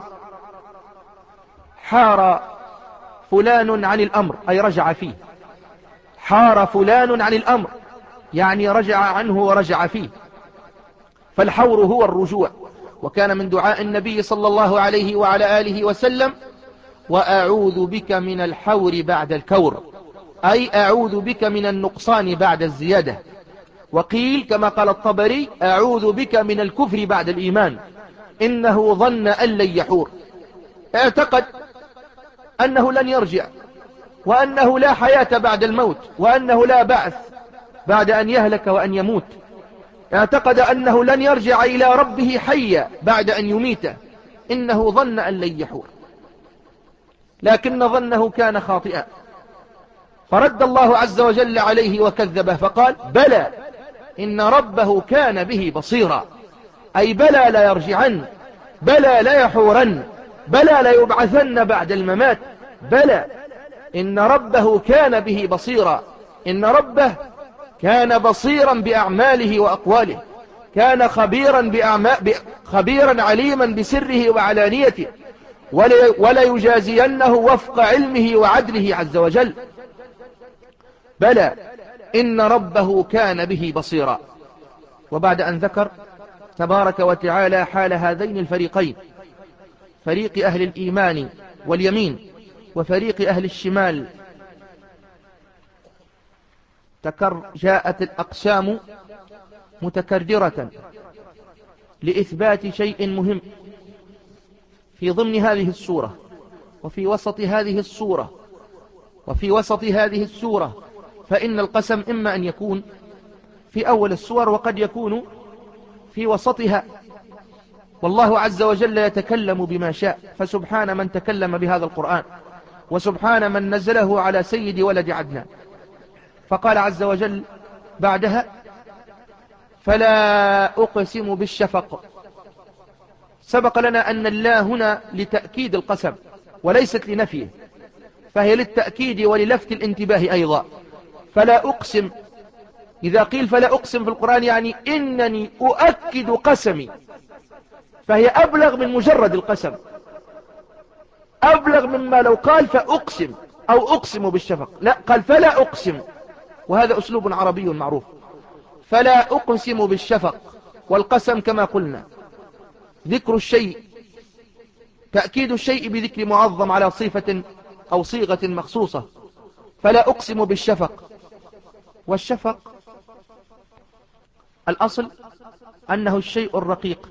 حار فلان عن الأمر، أي رجع فيه. حار فلان عن الأمر يعني رجع عنه ورجع فيه، فالحور هو الرجوع. وكان من دعاء النبي صلى الله عليه وعلى آله وسلم: وأعوذ بك من الحور بعد الكور، أي أعوذ بك من النقصان بعد الزيادة. وقيل كما قال الطبري: أعوذ بك من الكفر بعد الإيمان. إنه ظن أن لن يحور، اعتقد أنه لن يرجع، وأنه لا حياة بعد الموت، وأنه لا بعث بعد أن يهلك وأن يموت. اعتقد أنه لن يرجع إلى ربه حيا بعد أن يميته. إنه ظن أن لن يحور، لكن ظنه كان خاطئا، فرد الله عز وجل عليه وكذبه فقال: بلى إن ربه كان به بصيرا، أي بلى لا يرجعن، بلى لا يحورن، بلى لا يبعثن بعد الممات، بلى إن ربه كان به بصيرا. إن ربه كان بصيرا بأعماله وأقواله، كان خبيرا, بأعمال خبيرا عليما بسره وعلانيته، ولا يجازينه وفق علمه وعدله عز وجل. بلى إن ربه كان به بصيرا. وبعد أن ذكر تبارك وتعالى حال هذين الفريقين، فريق أهل الإيمان واليمين وفريق أهل الشمال، تكر جاءت الأقسام متكررة لإثبات شيء مهم في ضمن هذه السورة، وفي وسط هذه السورة وفي وسط هذه السورة فإن القسم إما أن يكون في أول السور وقد يكون في وسطها، والله عز وجل يتكلم بما شاء. فسبحان من تكلم بهذا القرآن، وسبحان من نزله على سيد ولد عدنان. فقال عز وجل: بعدها فلا أقسم بالشفق. سبق لنا أن الله هنا لتأكيد القسم وليست لنفيه، فهي للتأكيد وللفت الانتباه أيضا. فلا أقسم، إذا قيل فلا أقسم في القرآن يعني إنني أؤكد قسمي، فهي أبلغ من مجرد القسم، أبلغ مما لو قال فأقسم أو أقسم بالشفق. لا، قال فلا أقسم، وهذا أسلوب عربي معروف. فلا أقسم بالشفق، والقسم كما قلنا ذكر الشيء، تأكيد الشيء بذكر معظم على صفة أو صيغة مخصوصة. فلا أقسم بالشفق. والشفق الأصل أنه الشيء الرقيق،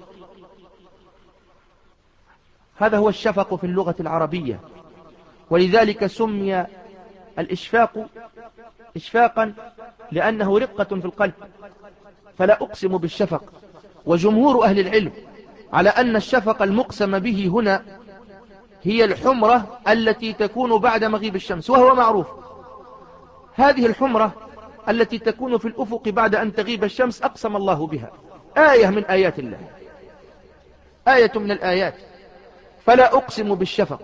هذا هو الشفق في اللغة العربية، ولذلك سمي الإشفاق إشفاقا لأنه رقة في القلب. فلا أقسم بالشفق. وجمهور أهل العلم على أن الشفق المقسم به هنا هي الحمرة التي تكون بعد مغيب الشمس، وهو معروف. هذه الحمرة التي تكون في الأفق بعد أن تغيب الشمس أقسم الله بها، آية من آيات الله، آية من الآيات. فلا أقسم بالشفق.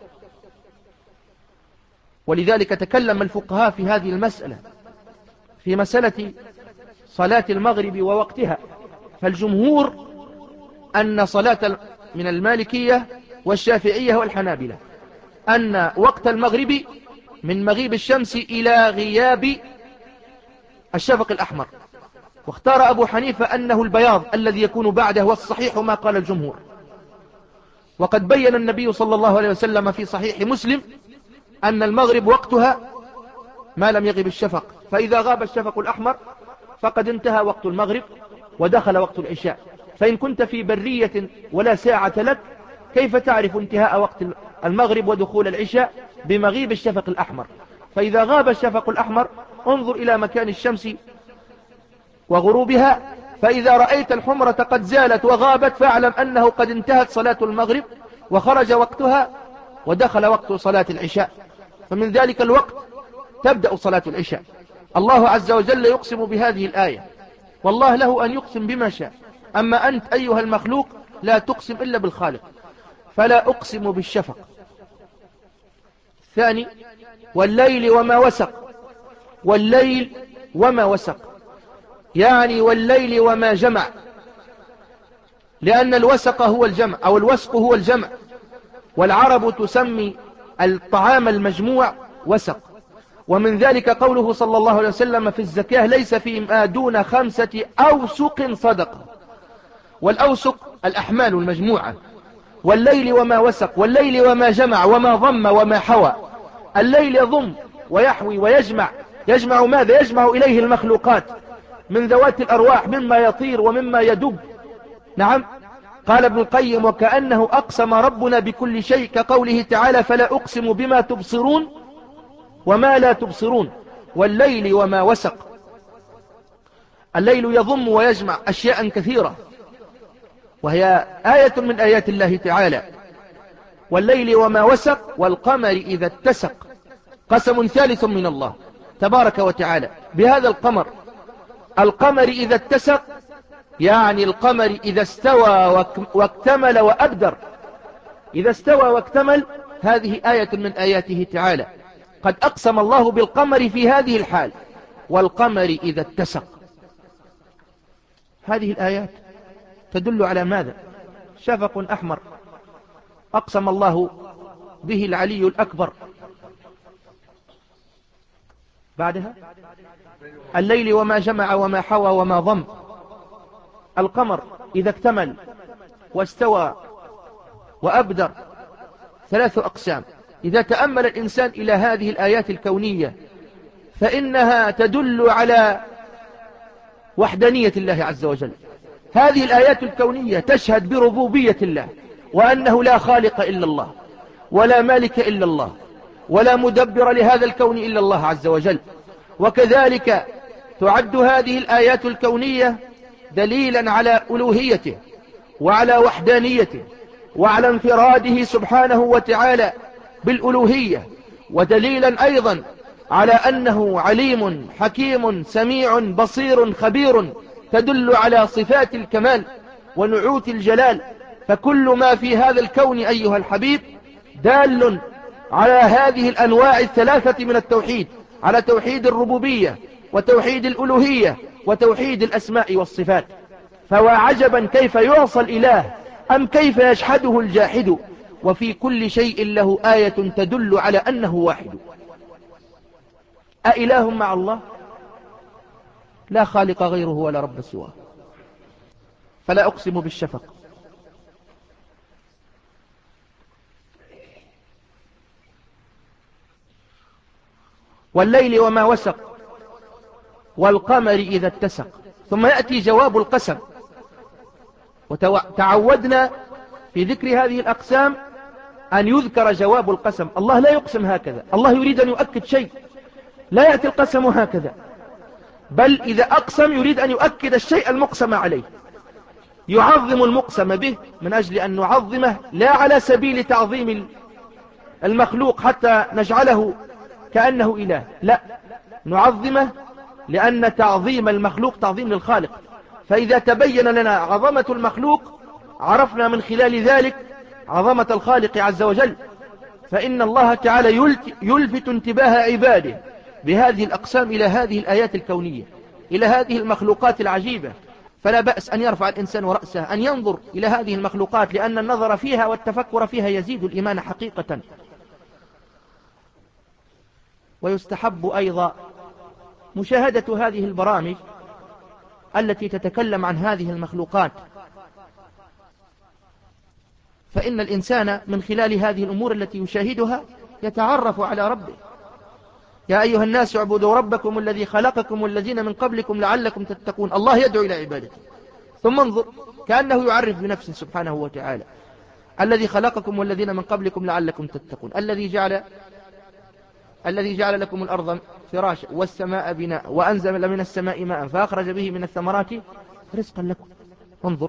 ولذلك تكلم الفقهاء في هذه المسألة، في مسألة صلاة المغرب ووقتها. فالجمهور أن صلاة من المالكية والشافعية والحنابلة أن وقت المغرب من مغيب الشمس إلى غياب الشفق الأحمر، واختار أبو حنيفة أنه البياض الذي يكون بعده، والصحيح ما قال الجمهور. وقد بين النبي صلى الله عليه وسلم في صحيح مسلم أن المغرب وقتها ما لم يغب الشفق، فإذا غاب الشفق الأحمر فقد انتهى وقت المغرب ودخل وقت العشاء. فإن كنت في برية ولا ساعة لك، كيف تعرف انتهاء وقت المغرب ودخول العشاء؟ بمغيب الشفق الأحمر. فإذا غاب الشفق الأحمر انظر إلى مكان الشمس وغروبها، فإذا رأيت الحمرة قد زالت وغابت فاعلم أنه قد انتهت صلاة المغرب وخرج وقتها ودخل وقت صلاة العشاء. فمن ذلك الوقت تبدأ صلاة العشاء. الله عز وجل يقسم بهذه الآية، والله له أن يقسم بما شاء، أما أنت أيها المخلوق لا تقسم إلا بالخالق. فلا أقسم بالشفق. ثاني، والليل وما وسق. والليل وما وسق يعني والليل وما جمع، لأن الوسق هو الجمع أو الوسق هو الجمع، والعرب تسمي الطعام المجموع وسق. ومن ذلك قوله صلى الله عليه وسلم في الزكاة: ليس فيما دون خمسة أوسق صدقة. والأوسق الأحمال المجموعة. والليل وما وسق، والليل وما جمع وما ضم وما حوى. الليل يضم ويحوي ويجمع. يجمع ماذا؟ يجمع إليه المخلوقات من ذوات الأرواح، مما يطير ومما يدب. نعم، قال ابن القيم: وكأنه أقسم ربنا بكل شيء، كقوله تعالى: فلا أقسم بما تبصرون وما لا تبصرون. والليل وما وسق. الليل يضم ويجمع أشياء كثيرة، وهي آية من آيات الله تعالى. والليل وما وسق والقمر إذا اتسق. قسم ثالث من الله تبارك وتعالى بهذا القمر. القمر إذا اتسق يعني القمر إذا استوى واكتمل وأبدر. إذا استوى واكتمل هذه آية من آياته تعالى. قد أقسم الله بالقمر في هذه الحال. والقمر إذا اتسق. هذه الآيات تدل على ماذا؟ شفق أحمر أقسم الله به العلي الأكبر. بعدها الليل وما جمع وما حوى وما ضم. القمر إذا اكتمل واستوى وأبدر ثلاث أقسام. إذا تأمل الإنسان إلى هذه الآيات الكونية فإنها تدل على وحدانية الله عز وجل. هذه الآيات الكونية تشهد بربوبية الله، وأنه لا خالق إلا الله، ولا مالك إلا الله، ولا مدبر لهذا الكون إلا الله عز وجل. وكذلك تعد هذه الآيات الكونية دليلا على ألوهيته وعلى وحدانيته وعلى انفراده سبحانه وتعالى بالألوهية، ودليلا أيضا على أنه عليم حكيم سميع بصير خبير، تدل على صفات الكمال ونعوت الجلال. فكل ما في هذا الكون أيها الحبيب دال على هذه الأنواع الثلاثة من التوحيد، على توحيد الربوبية وتوحيد الألوهية وتوحيد الأسماء والصفات. فوعجبا كيف يعصى الإله أم كيف يجحده الجاحد، وفي كل شيء له آية تدل على أنه واحد. أإله مع الله؟ لا خالق غيره ولا رب سواه. فلا أقسم بالشفق والليل وما وسق والقمر إذا اتسق. ثم يأتي جواب القسم. وتعودنا في ذكر هذه الأقسام أن يذكر جواب القسم. الله لا يقسم هكذا، الله يريد أن يؤكد شيء، لا يأتي القسم هكذا، بل إذا أقسم يريد أن يؤكد الشيء المقسم عليه، يعظم المقسم به من أجل أن نعظمه، لا على سبيل تعظيم المخلوق حتى نجعله كأنه إله، لا، نعظمه لأن تعظيم المخلوق تعظيم للخالق. فإذا تبين لنا عظمة المخلوق عرفنا من خلال ذلك عظمة الخالق عز وجل. فإن الله تعالى يلفت انتباه عباده بهذه الأقسام إلى هذه الآيات الكونية، إلى هذه المخلوقات العجيبة. فلا بأس أن يرفع الإنسان رأسه أن ينظر إلى هذه المخلوقات، لأن النظر فيها والتفكر فيها يزيد الإيمان حقيقة. ويستحب أيضا مشاهدة هذه البرامج التي تتكلم عن هذه المخلوقات، فإن الإنسان من خلال هذه الأمور التي يشاهدها يتعرف على ربه. يا أيها الناس اعبدوا ربكم الذي خلقكم والذين من قبلكم لعلكم تتقون. الله يدعو إلى عبادته، ثم انظر كأنه يعرف بنفسه سبحانه وتعالى: الذي خلقكم والذين من قبلكم لعلكم تتقون، الذي جعل الذي جعل لكم الأرض فراشا والسماء بناء وأنزل من السماء ماء فأخرج به من الثمرات رزقا لكم. انظر،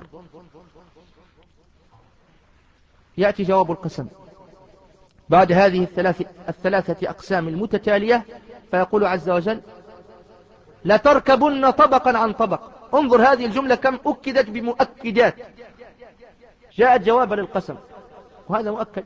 يأتي جواب القسم بعد هذه الثلاث الثلاثة أقسام المتتالية، فيقول عز وجل: لتركبن طبقا عن طبق. انظر هذه الجملة كم أكدت بمؤكدات، جاءت جوابا للقسم، وهذا مؤكد.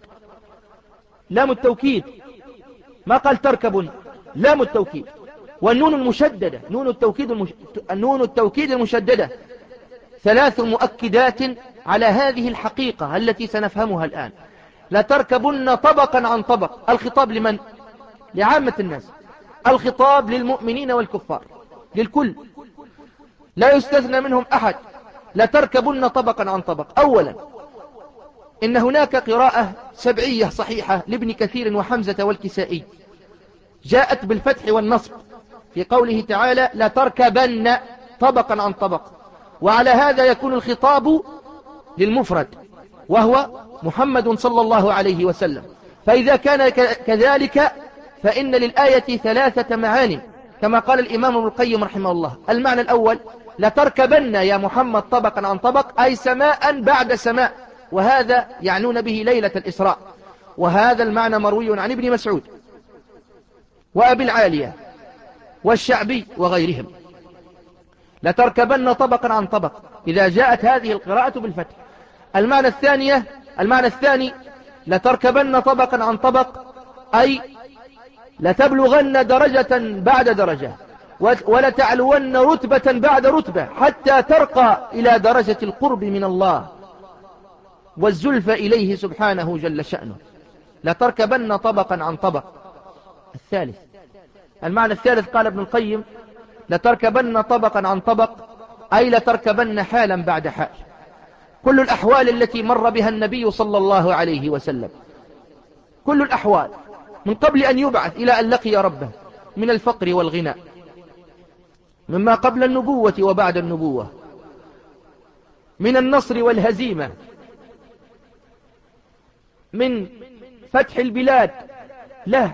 لام التوكيد، ما قال تركبن، لام التوكيد، والنون المشددة، نون التوكيد المش... النون التوكيد المشددة، ثلاث مؤكدات على هذه الحقيقة التي سنفهمها الآن. لتركبن طبقا عن طبق. الخطاب لمن؟ لعامة الناس، الخطاب للمؤمنين والكفار، للكل، لا يستثنى منهم أحد. لتركبن طبقا عن طبق. أولا، إن هناك قراءة سبعية صحيحة لابن كثير وحمزة والكسائي جاءت بالفتح والنصب في قوله تعالى: لتركبن طبقا عن طبق، وعلى هذا يكون الخطاب للمفرد وهو محمد صلى الله عليه وسلم. فإذا كان كذلك فإن للآية ثلاثة معاني كما قال الإمام ابن القيم رحمه الله. المعنى الأول: لتركبن يا محمد طبقا عن طبق، أي سماء بعد سماء، وهذا يعنون به ليلة الإسراء. وهذا المعنى مروي عن ابن مسعود وأبي العالية والشعبي وغيرهم. لتركبن طبقا عن طبق إذا جاءت هذه القراءة بالفتح. المعنى الثانية المعنى الثاني: لتركبن طبقا عن طبق، أي لتبلغن درجة بعد درجة، ولتعلون رتبة بعد رتبة، حتى ترقى إلى درجة القرب من الله والزلف إليه سبحانه جل شأنه. لتركبن طبقا عن طبق. الثالث المعنى الثالث قال ابن القيم: لتركبن طبقا عن طبق، أي لتركبن حالا بعد حال. كل الأحوال التي مر بها النبي صلى الله عليه وسلم، كل الأحوال من قبل أن يبعث إلى أن لقي ربه، من الفقر والغنى، مما قبل النبوة وبعد النبوة، من النصر والهزيمة، من فتح البلاد له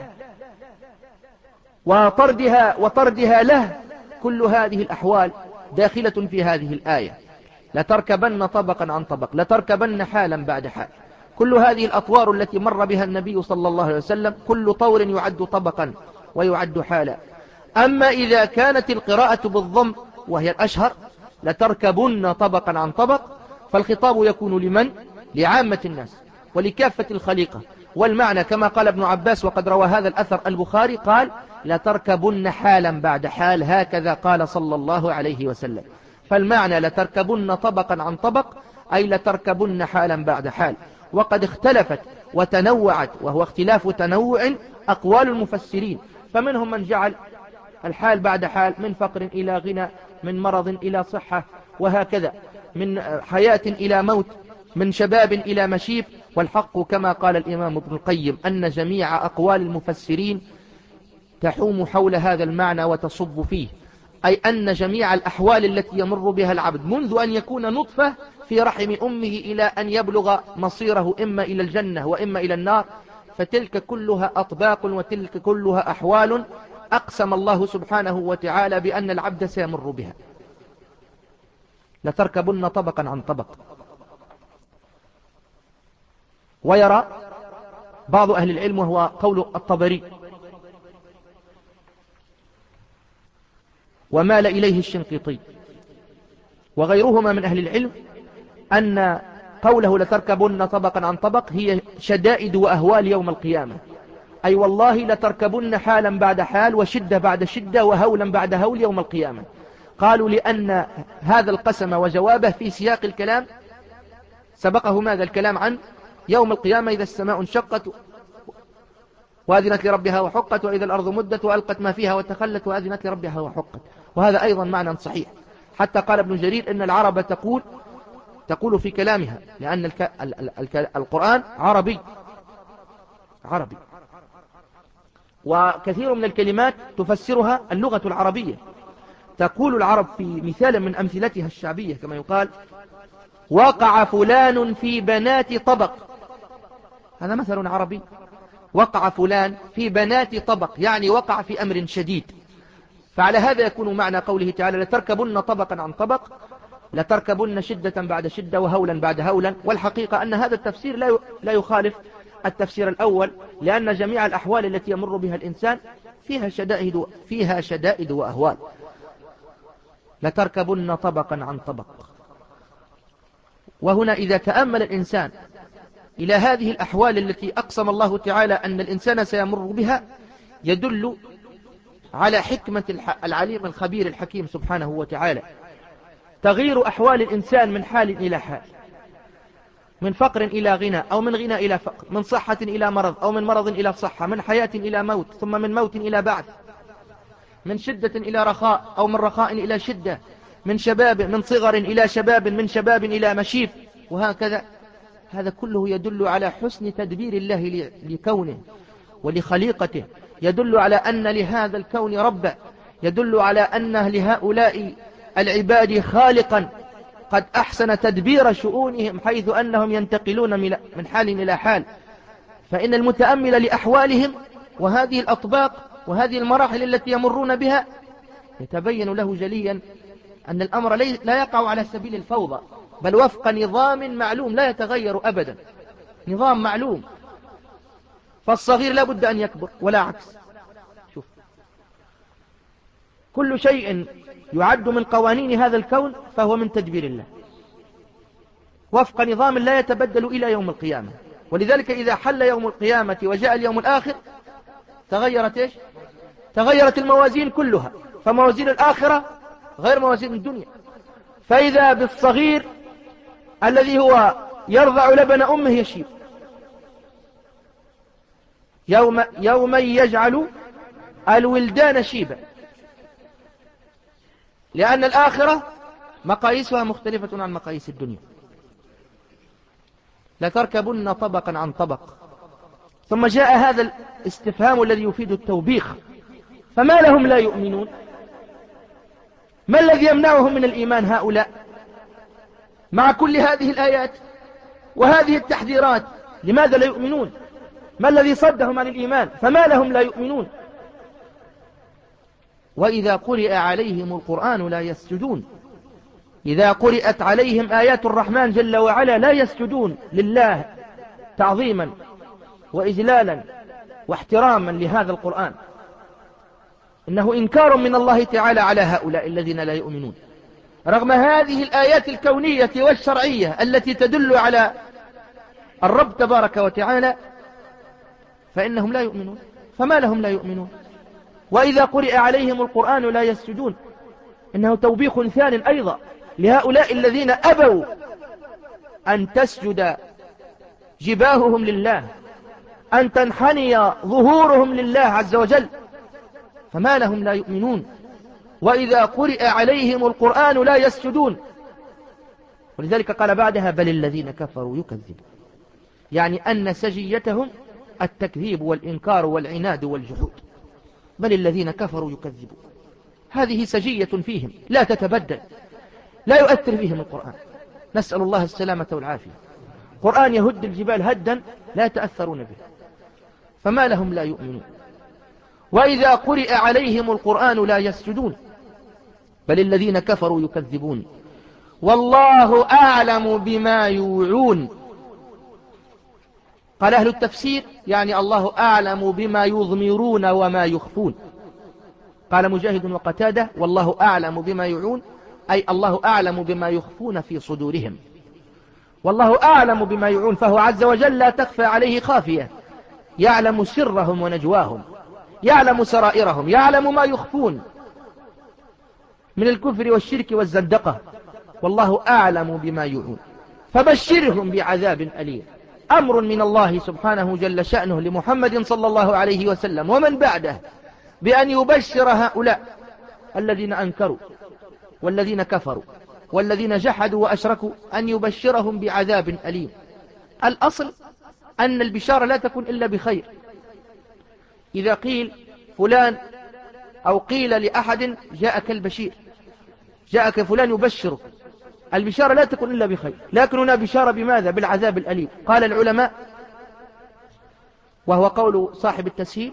وطردها وطردها له، كل هذه الأحوال داخلة في هذه الآية. لتركبن طبقا عن طبق، لتركبن حالا بعد حال. كل هذه الأطوار التي مر بها النبي صلى الله عليه وسلم، كل طور يعد طبقا ويعد حالا. أما إذا كانت القراءة بالضم وهي الأشهر لتركبن طبقا عن طبق، فالخطاب يكون لمن؟ لعامة الناس ولكافة الخليقة. والمعنى كما قال ابن عباس، وقد روى هذا الأثر البخاري، قال لتركبن حالا بعد حال، هكذا قال صلى الله عليه وسلم. فالمعنى لتركبن طبقا عن طبق أي لتركبن حالا بعد حال. وقد اختلفت وتنوعت، وهو اختلاف تنوع، أقوال المفسرين، فمنهم من جعل الحال بعد حال، من فقر إلى غنى، من مرض إلى صحة، وهكذا، من حياة إلى موت، من شباب إلى مشيب. والحق كما قال الإمام ابن القيم أن جميع أقوال المفسرين تحوم حول هذا المعنى وتصب فيه، أي أن جميع الأحوال التي يمر بها العبد منذ أن يكون نطفة في رحم أمه إلى أن يبلغ مصيره إما إلى الجنة وإما إلى النار، فتلك كلها أطباق وتلك كلها أحوال أقسم الله سبحانه وتعالى بأن العبد سيمر بها. لتركبن طبقا عن طبق. ويرى بعض أهل العلم، وهو قول الطبري ومال إليه الشنقيطي وغيرهما من أهل العلم، أن قوله لتركبن طبقا عن طبق هي شدائد وأهوال يوم القيامة، أي والله لتركبن حالا بعد حال وشدة بعد شدة وهولا بعد هول يوم القيامة. قالوا لأن هذا القسم وجوابه في سياق الكلام سبقه ماذا؟ الكلام عن يوم القيامة إذا السماء انشقت وأذنت لربها وحقت، وإذا الأرض مدت وألقت ما فيها وتخلت وأذنت لربها وحقت. وهذا أيضا معنى صحيح، حتى قال ابن جرير إن العرب تقول تقول في كلامها، لأن الك... القرآن عربي عربي وكثير من الكلمات تفسرها اللغة العربية. تقول العرب في مثال من أمثلتها الشعبية كما يقال: وقع فلان في بنات طبق. هذا مثل عربي، وقع فلان في بنات طبق، يعني وقع في أمر شديد. فعلى هذا يكون معنى قوله تعالى لتركبن طبقا عن طبق، لتركبن شدة بعد شدة وهولا بعد هولا. والحقيقة أن هذا التفسير لا لا يخالف التفسير الأول، لأن جميع الأحوال التي يمر بها الإنسان فيها شدائد فيها شدائد وأهوال. لتركبن طبقا عن طبق. وهنا إذا تأمل الإنسان إلى هذه الأحوال التي أقسم الله تعالى أن الإنسان سيمر بها، يدل على حكمة العليم الخبير الحكيم سبحانه وتعالى. تغيير أحوال الإنسان من حال إلى حال، من فقر إلى غنى أو من غنى إلى فقر، من صحة إلى مرض أو من مرض إلى صحة، من حياة إلى موت ثم من موت إلى بعث، من شدة إلى رخاء أو من رخاء إلى شدة، من شباب من صغر إلى شباب، من شباب إلى مشيب، وهكذا. هذا كله يدل على حسن تدبير الله لكونه ولخليقته، يدل على أن لهذا الكون ربا، يدل على أن لهؤلاء العباد خالقا قد أحسن تدبير شؤونهم، حيث أنهم ينتقلون من حال إلى حال. فإن المتأمل لأحوالهم وهذه الأطباق وهذه المراحل التي يمرون بها يتبين له جليا أن الأمر لا يقع على سبيل الفوضى، بل وفق نظام معلوم لا يتغير أبدا، نظام معلوم. فالصغير لا بد أن يكبر ولا عكس. شوف، كل شيء يعد من قوانين هذا الكون فهو من تدبير الله وفق نظام لا يتبدل إلى يوم القيامة. ولذلك إذا حل يوم القيامة وجاء اليوم الآخر تغيرت إيش؟ تغيرت الموازين كلها، فموازين الآخرة غير موازين الدنيا. فإذا بالصغير الذي هو يرضع لبن أمه يشيب، يوم يوم يجعل الولدان شيبا، لأن الآخرة مقاييسها مختلفة عن مقاييس الدنيا. لتركبن طبقا عن طبق. ثم جاء هذا الاستفهام الذي يفيد التوبيخ: فما لهم لا يؤمنون؟ ما الذي يمنعهم من الإيمان هؤلاء مع كل هذه الآيات وهذه التحذيرات؟ لماذا لا يؤمنون؟ ما الذي صدهم عن الإيمان؟ فما لهم لا يؤمنون؟ وإذا قرئ عليهم القرآن لا يسجدون. إذا قرئت عليهم آيات الرحمن جل وعلا لا يسجدون لله تعظيما وإجلالا واحتراما لهذا القرآن. إنه إنكار من الله تعالى على هؤلاء الذين لا يؤمنون، رغم هذه الآيات الكونية والشرعية التي تدل على الرب تبارك وتعالى، فإنهم لا يؤمنون. فما لهم لا يؤمنون؟ وإذا قرئ عليهم القرآن لا يسجدون، إنه توبيخ ثان أيضا لهؤلاء الذين أبوا أن تسجد جباههم لله، أن تنحني ظهورهم لله عز وجل. فما لهم لا يؤمنون؟ وإذا قرئ عليهم القرآن لا يسجدون. ولذلك قال بعدها بل الذين كفروا يكذبون، يعني أن سجيتهم التكذيب والإنكار والعناد والجحود. بل الذين كفروا يكذبون، هذه سجية فيهم لا تتبدل، لا يؤثر فيهم القرآن. نسأل الله السلامة والعافية. قرآن يهد الجبال هدا لا يتأثرون به. فما لهم لا يؤمنون؟ وإذا قرئ عليهم القرآن لا يسجدون. بل الذين كفروا يكذبون والله أعلم بما يوعون. قال أهل التفسير يعني الله أعلم بما يضمرون وما يخفون. قال مجاهد وقتادة والله أعلم بما يوعون أي الله أعلم بما يخفون في صدورهم. والله أعلم بما يوعون، فهو عز وجل لا تخفى عليه خافية، يعلم سرهم ونجواهم، يعلم سرائرهم، يعلم ما يخفون من الكفر والشرك والزندقة. والله أعلم بما يوعون فبشرهم بعذاب أليم. أمر من الله سبحانه جل شأنه لمحمد صلى الله عليه وسلم ومن بعده بأن يبشر هؤلاء الذين أنكروا والذين كفروا والذين جحدوا وأشركوا، أن يبشرهم بعذاب أليم. الأصل أن البشارة لا تكون إلا بخير. إذا قيل فلان أو قيل لأحد جاءك البشير، جاءك فلان يبشرك، البشارة لا تكون إلا بخير. لكن هنا بشارة بماذا؟ بالعذاب الأليم. قال العلماء، وهو قول صاحب التسهيل: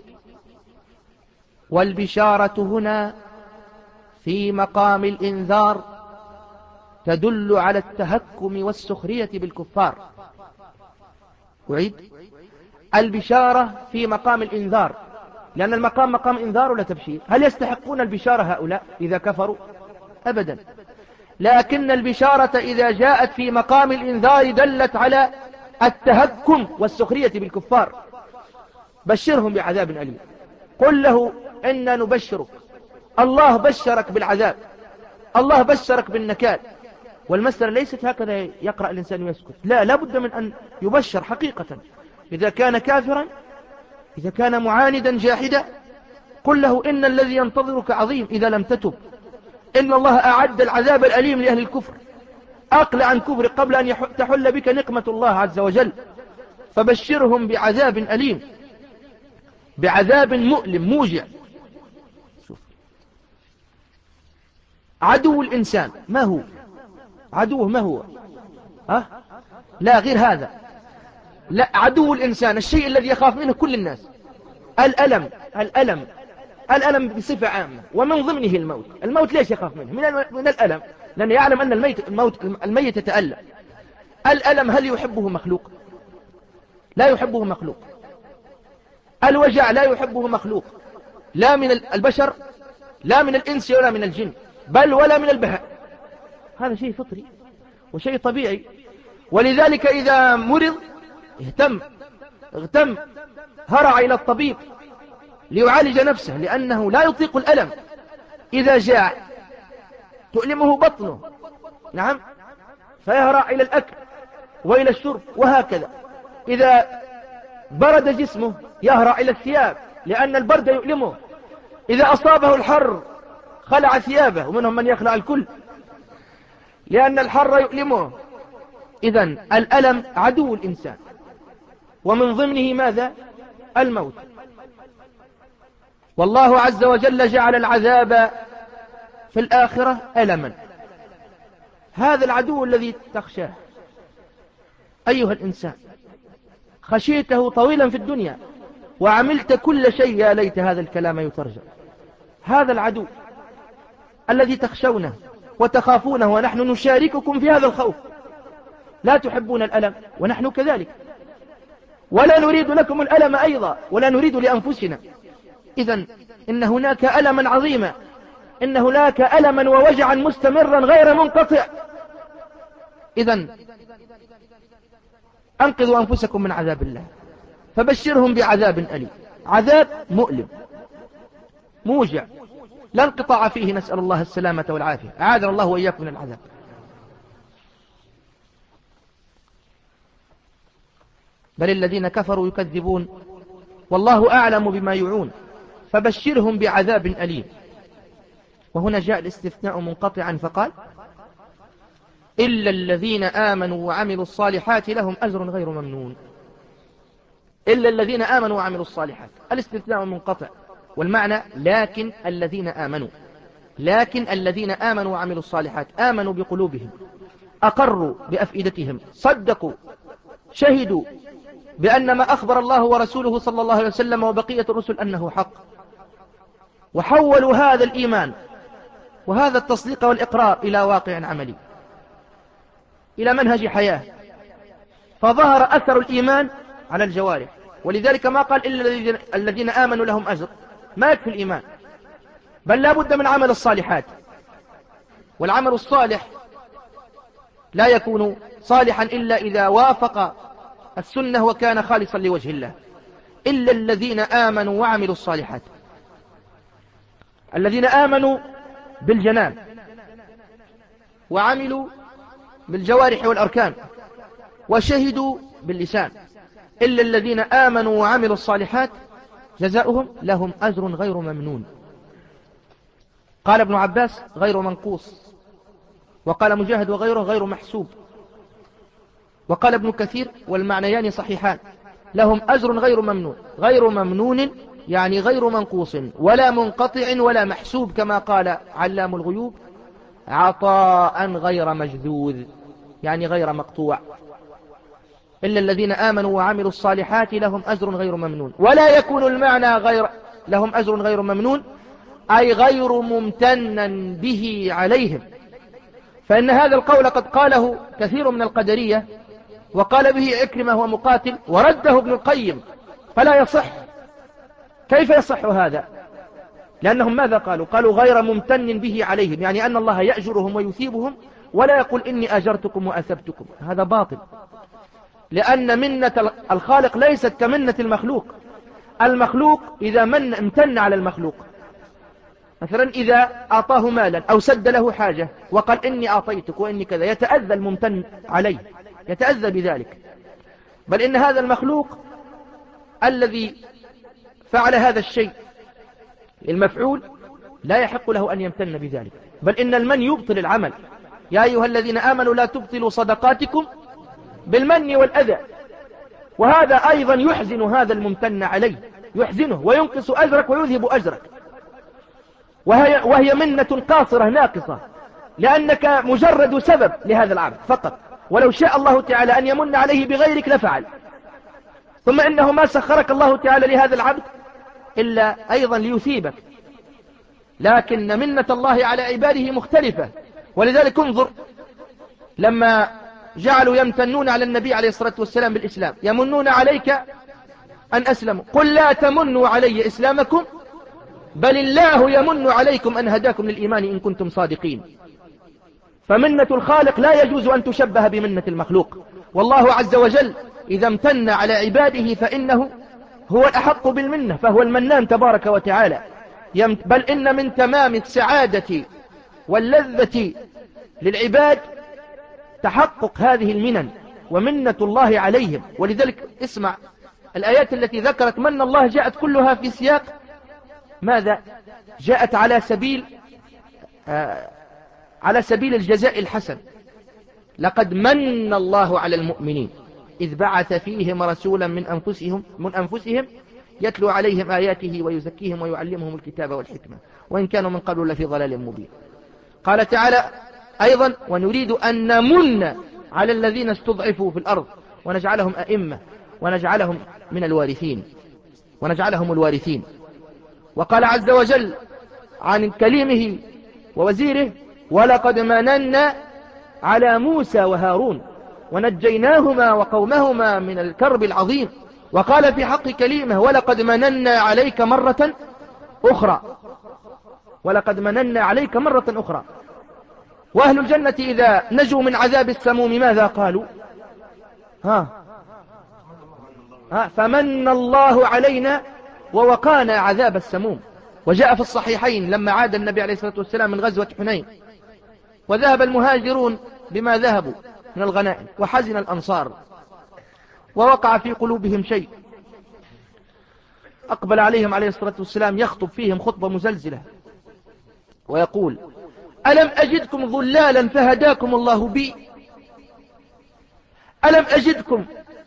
والبشارة هنا في مقام الإنذار تدل على التهكم والسخرية بالكفار. أعيد: البشارة في مقام الإنذار، لأن المقام مقام إنذار ولا تبشير. هل يستحقون البشارة هؤلاء إذا كفروا؟ أبدا. لكن البشارة إذا جاءت في مقام الإنذار دلت على التهكم والسخرية بالكفار. بشرهم بعذاب أليم، قل له إنا نبشرك، الله بشرك بالعذاب، الله بشرك بالنكال. والمسألة ليست هكذا يقرأ الإنسان ويسكت، لا، لابد من أن يبشر حقيقة. إذا كان كافرا، إذا كان معاندا جاحدا، قل له إن الذي ينتظرك عظيم إذا لم تتب، إن الله أعد العذاب الأليم لأهل الكفر، أقلع عن كفر قبل أن تحل بك نقمة الله عز وجل. فبشرهم بعذاب أليم، بعذاب مؤلم موجع. عدو الإنسان ما هو؟ عدوه ما هو؟ أه؟ لا، غير هذا. لا، عدو الإنسان الشيء الذي يخاف منه كل الناس، الألم الألم الألم بصفة عامة، ومن ضمنه الموت. الموت ليش يخاف منه؟ من, من الألم، لأنه يعلم أن الميت, الموت الميت يتألم. الألم هل يحبه مخلوق؟ لا يحبه مخلوق. الوجع لا يحبه مخلوق، لا من البشر، لا من الإنس، ولا من الجن، بل ولا من البهاء. هذا شيء فطري وشيء طبيعي. ولذلك إذا مرض اهتم اغتم هرع إلى الطبيب ليعالج نفسه، لأنه لا يطيق الألم. إذا جاع تؤلمه بطنه، نعم، فيهرع إلى الأكل وإلى الشرب، وهكذا. إذا برد جسمه يهرع إلى الثياب، لأن البرد يؤلمه. إذا أصابه الحر خلع ثيابه، ومنهم من يخلع الكل لأن الحر يؤلمه. إذن الألم عدو الإنسان، ومن ضمنه ماذا؟ الموت. والله عز وجل جعل العذاب في الآخرة ألما. هذا العدو الذي تخشاه أيها الإنسان، خشيته طويلا في الدنيا وعملت كل شيء، يا ليت هذا الكلام يترجم. هذا العدو الذي تخشونه وتخافونه، ونحن نشارككم في هذا الخوف. لا تحبون الألم ونحن كذلك، ولا نريد لكم الألم أيضا، ولا نريد لأنفسنا. إذن إن هناك ألما عظيما، إن هناك ألما ووجعا مستمرا غير منقطع. إذن أنقذوا أنفسكم من عذاب الله، فبشرهم بعذاب أليم، عذاب مؤلم موجع لا انقطاع فيه، نسأل الله السلامة والعافية، أعاذنا الله وإياكم من العذاب. بل الذين كفروا يكذبون والله أعلم بما يوعون فبشرهم بعذاب أليم. وهنا جاء الاستثناء منقطعا فقال إلا الذين آمنوا وعملوا الصالحات لهم أجر غير ممنون. إلا الذين آمنوا وعملوا الصالحات، الاستثناء منقطع، والمعنى لكن الذين آمنوا، لكن الذين آمنوا وعملوا الصالحات، آمنوا بقلوبهم، أقروا بأفئدتهم، صدقوا، شهدوا بأن ما أخبر الله ورسوله صلى الله عليه وسلم وبقية الرسل أنه حق، وحولوا هذا الإيمان وهذا التصديق والإقرار إلى واقع عملي، إلى منهج حياة، فظهر أثر الإيمان على الجوارح. ولذلك ما قال إلا الذين آمنوا لهم أجر، ما يكفي الإيمان، بل لا بد من عمل الصالحات. والعمل الصالح لا يكون صالحا إلا إذا وافق السنة وكان خالصا لوجه الله. إلا الذين آمنوا وعملوا الصالحات، الذين آمنوا بالجنان وعملوا بالجوارح والأركان وشهدوا باللسان. إلا الذين آمنوا وعملوا الصالحات جزاؤهم لهم أجر غير ممنون. قال ابن عباس غير منقوص، وقال مجاهد وغيره غير محسوب، وقال ابن كثير والمعنيان صحيحان، لهم أجر غير ممنون. غير ممنون يعني غير منقوص ولا منقطع ولا محسوب، كما قال علام الغيوب عطاء غير مجذوذ، يعني غير مقطوع. إلا الذين آمنوا وعملوا الصالحات لهم أجر غير ممنون. ولا يكون المعنى غير لهم أجر غير ممنون أي غير ممتنا به عليهم، فإن هذا القول قد قاله كثير من القدرية، وقال به عكرمة ومقاتل، ورده ابن القيم، فلا يصح. كيف يصح هذا؟ لأنهم ماذا قالوا؟ قالوا غير ممتن به عليهم، يعني أن الله يأجرهم ويثيبهم، ولا يقول إني أجرتكم وأثبتكم، هذا باطل. لأن منة الخالق ليست كمنة المخلوق. المخلوق إذا من امتن على المخلوق، مثلا إذا أعطاه مالا أو سد له حاجة وقال إني أعطيتك وإني كذا، يتأذى الممتن عليه، يتأذى بذلك. بل إن هذا المخلوق الذي فعل هذا الشيء المفعول لا يحق له أن يمتن بذلك، بل إن المن يبطل العمل. يا أيها الذين آمنوا لا تبطلوا صدقاتكم بالمن والأذى. وهذا أيضا يحزن هذا الممتن عليه، يحزنه وينقص أجرك ويذهب أجرك، وهي, وهي منة قاصرة ناقصة، لأنك مجرد سبب لهذا العبد فقط. ولو شاء الله تعالى أن يمن عليه بغيرك لفعل. ثم إنه ما سخرك الله تعالى لهذا العبد إلا أيضا ليثيبك. لكن منة الله على عباده مختلفة. ولذلك انظر لما جعلوا يمتنون على النبي عليه الصلاة والسلام بالإسلام، يمنون عليك أن أسلموا، قل لا تمنوا علي إسلامكم بل الله يمن عليكم أن هداكم للإيمان إن كنتم صادقين. فمنة الخالق لا يجوز أن تشبه بمنة المخلوق. والله عز وجل إذا امتن على عباده فإنه هو الأحق بالمنة، فهو المنان تبارك وتعالى. بل إن من تمام السعادة واللذة للعباد تحقق هذه المنن ومنة الله عليهم. ولذلك اسمع الآيات التي ذكرت من الله جاءت كلها في سياق ماذا؟ جاءت على سبيل آه على سبيل الجزاء الحسن. لقد من الله على المؤمنين إذ بعث فيهم رسولا من أنفسهم, من أنفسهم يتلو عليهم آياته ويزكيهم ويعلمهم الكتاب والحكمة وإن كانوا من قبل لفي ضلال مبين. قال تعالى أيضا ونريد أن نمن على الذين استضعفوا في الأرض ونجعلهم أئمة ونجعلهم من الوارثين ونجعلهم الوارثين. وقال عز وجل عن كليمه ووزيره ولقد مننا على موسى وهارون ونجيناهما وقومهما من الكرب العظيم. وقال في حق كليمه ولقد مننا عليك مرة أخرى، ولقد مننا عليك مرة أخرى. وأهل الجنة إذا نجوا من عذاب السموم ماذا قالوا؟ ها ها فمن الله علينا ووقانا عذاب السموم. وجاء في الصحيحين لما عاد النبي عليه الصلاة والسلام من غزوة حنين وذهب المهاجرون بما ذهبوا من الغنائم وحزن الأنصار ووقع في قلوبهم شيء، أقبل عليهم عليه الصلاة والسلام يخطب فيهم خطبة مزلزلة ويقول: ألم أجدكم ضلالا فهداكم الله بي؟ ألم أجدكم؟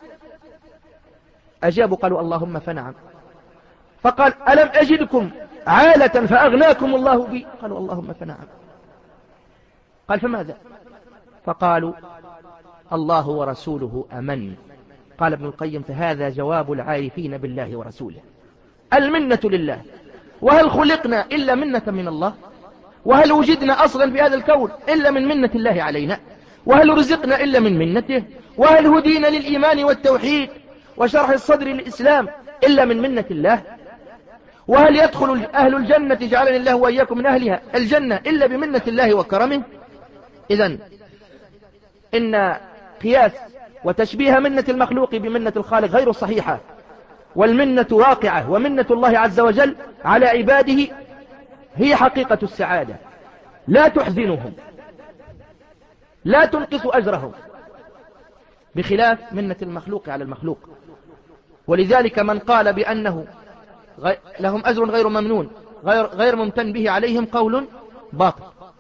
أجابوا قالوا: اللهم فنعم. فقال: ألم أجدكم عالة فأغناكم الله بي؟ قالوا: اللهم فنعم. قال: فماذا؟ فقالوا: الله ورسوله أمن. قال ابن القيم: فهذا جواب العارفين بالله ورسوله. المنة لله. وهل خلقنا إلا منة من الله؟ وهل وجدنا أصلا في هذا الكون إلا من منة الله علينا؟ وهل رزقنا إلا من منته؟ وهل هدينا للإيمان والتوحيد وشرح الصدر للإسلام إلا من منة الله؟ وهل يدخل أهل الجنة جعلني الله وإياكم من أهلها الجنة إلا بمنة الله وكرمه؟ إذن إن قياس وتشبيه منة المخلوق بمنة الخالق غير صحيحة، والمنة واقعة، ومنة الله عز وجل على عباده هي حقيقة السعادة، لا تحزنهم، لا تنقص أجرهم، بخلاف منة المخلوق على المخلوق. ولذلك من قال بأنه لهم أجر غير ممنون غير, غير ممتن به عليهم قول باطل.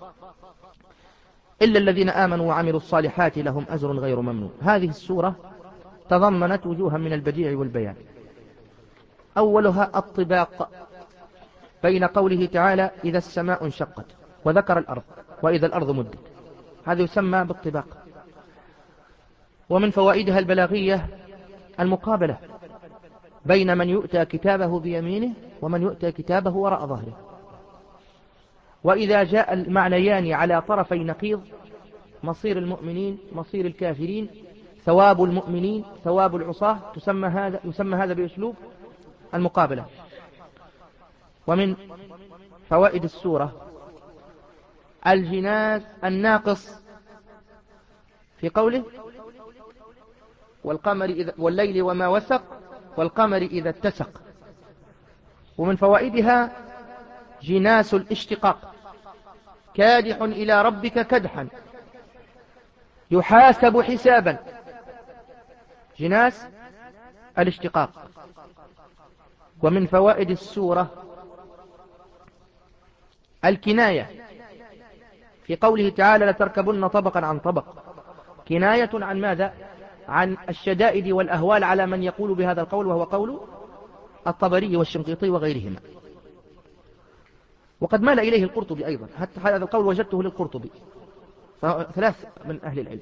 إلا الذين آمنوا وعملوا الصالحات لهم أجر غير ممنون. هذه السورة تضمنت وجوها من البديع والبيان. أولها الطباق بين قوله تعالى: إذا السماء انشقت، وذكر الأرض، وإذا الأرض مدت. هذا يسمى بالطباق. ومن فوائدها البلاغية المقابلة بين من يؤتى كتابه بيمينه ومن يؤتى كتابه وراء ظهره. وإذا جاء المعنيان على طرفي نقيض، مصير المؤمنين مصير الكافرين، ثواب المؤمنين ثواب العصاة، تسمى هذا يسمى هذا بأسلوب المقابلة. ومن فوائد السورة الجناس الناقص في قوله: والقمر إذا والليل وما وسق والقمر إذا اتسق. ومن فوائدها جناس الاشتقاق: كادح إلى ربك كدحا يحاسب حسابا. جناس الاشتقاق. ومن فوائد السورة الكناية في قوله تعالى: لتركبن طبقا عن طبق. كناية عن ماذا؟ عن الشدائد والأهوال على من يقول بهذا القول، وهو قول الطبري والشنقيطي وغيرهما. وقد مال إليه القرطبي أيضا، حتى هذا القول وجدته للقرطبي، ثلاث من أهل العلم.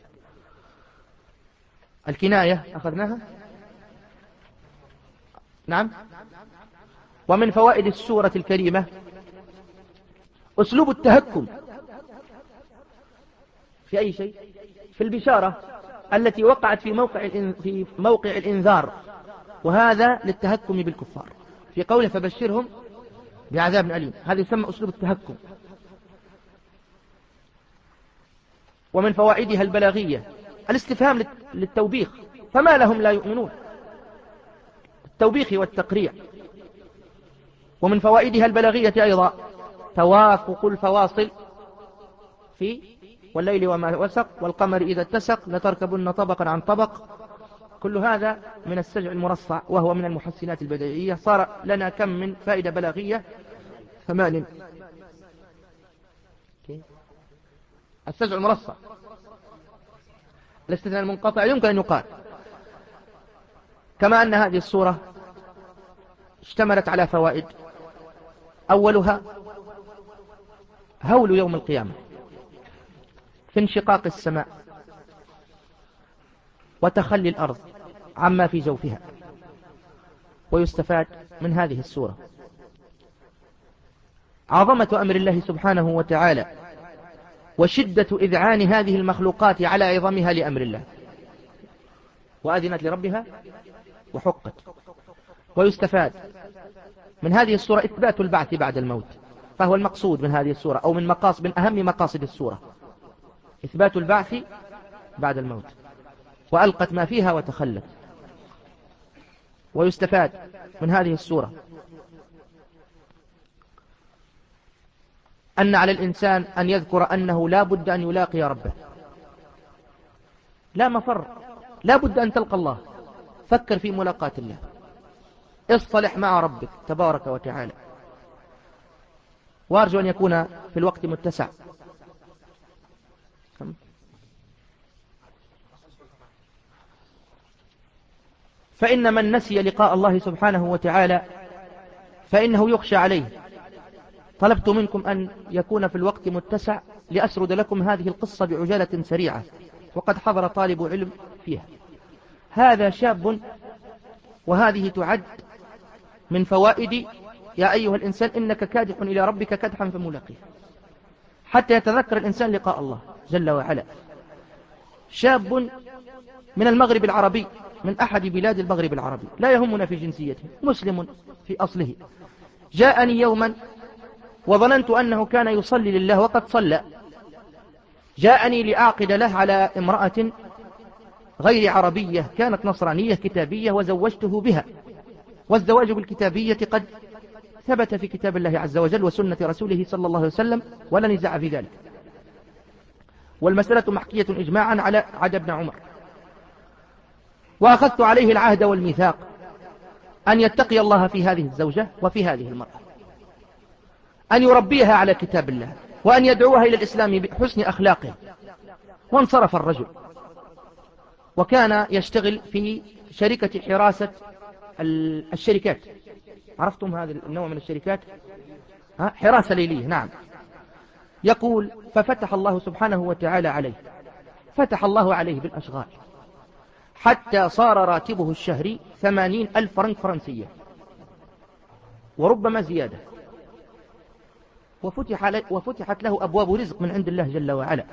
الكناية أخذناها؟ نعم. ومن فوائد السورة الكريمة أسلوب التهكم في أي شيء، في البشارة التي وقعت في موقع في موقع الإنذار، وهذا للتهكم بالكفار في قوله: فبشرهم بعذاب أليم. هذا يسمى أسلوب التهكم. ومن فوائدها البلاغية الاستفهام للتوبيخ: فما لهم لا يؤمنون، التوبيخ والتقريع. ومن فوائدها البلاغية أيضا توافق الفواصل في والليل وما وسق والقمر إذا اتسق لتركبن طبقا عن طبق. كل هذا من السجع المرصع، وهو من المحسنات البديعية. صار لنا كم من فائدة بلاغية؟ ثمان. السجع المرصع، الاستثناء المنقطع يمكن أن يقال. كما أن هذه السورة اشتملت على فوائد. أولها هول يوم القيامة في انشقاق السماء وتخلي الأرض عما في جوفها. ويستفاد من هذه السورة عظمة أمر الله سبحانه وتعالى وشدة إذعان هذه المخلوقات على عظمها لأمر الله، وأذنت لربها وحقت. ويستفاد من هذه السورة إثبات البعث بعد الموت، فهو المقصود من هذه السورة، أو من مقاصد من أهم مقاصد السورة إثبات البعث بعد الموت، وألقت ما فيها وتخلت. ويستفاد من هذه السورة أن على الإنسان أن يذكر أنه لا بد أن يلاقي ربه، لا مفر، لا بد أن تلقى الله. فكر في ملاقاة الله، اصطلح مع ربك تبارك وتعالى. وأرجو أن يكون في الوقت متسع. فإن من نسي لقاء الله سبحانه وتعالى فإنه يخشى عليه. طلبت منكم أن يكون في الوقت متسع لأسرد لكم هذه القصة بعجالة سريعة، وقد حضر طالب علم فيها. هذا شاب، وهذه تعد من فوائد يا أيها الإنسان إنك كادح إلى ربك كدحا فملاقيه، حتى يتذكر الإنسان لقاء الله جل وعلا. شاب من المغرب العربي، من أحد بلاد المغرب العربي، لا يهمنا في جنسيته، مسلم في أصله. جاءني يوما وظننت أنه كان يصلي لله وقد صلى. جاءني لأعقد له على امرأة غير عربية كانت نصرانية كتابية وزوجته بها، والزواج بالكتابية قد ثبت في كتاب الله عز وجل وسنة رسوله صلى الله عليه وسلم، ولا نزاع في ذلك، والمسألة محكية إجماعا على عدا ابن عمر. وأخذت عليه العهد والميثاق أن يتقي الله في هذه الزوجة وفي هذه المرأة، أن يربيها على كتاب الله، وأن يدعوها إلى الإسلام بحسن أخلاقه. وانصرف الرجل، وكان يشتغل في شركة حراسة الشركات. عرفتم هذا النوع من الشركات؟ ها؟ حراسة ليلية، نعم. يقول: ففتح الله سبحانه وتعالى عليه، فتح الله عليه بالأشغال، حتى صار راتبه الشهري ثمانين ألف فرنك فرنسية، وربما زيادة. وفتح وفتحت له أبواب رزق من عند الله جل وعلا.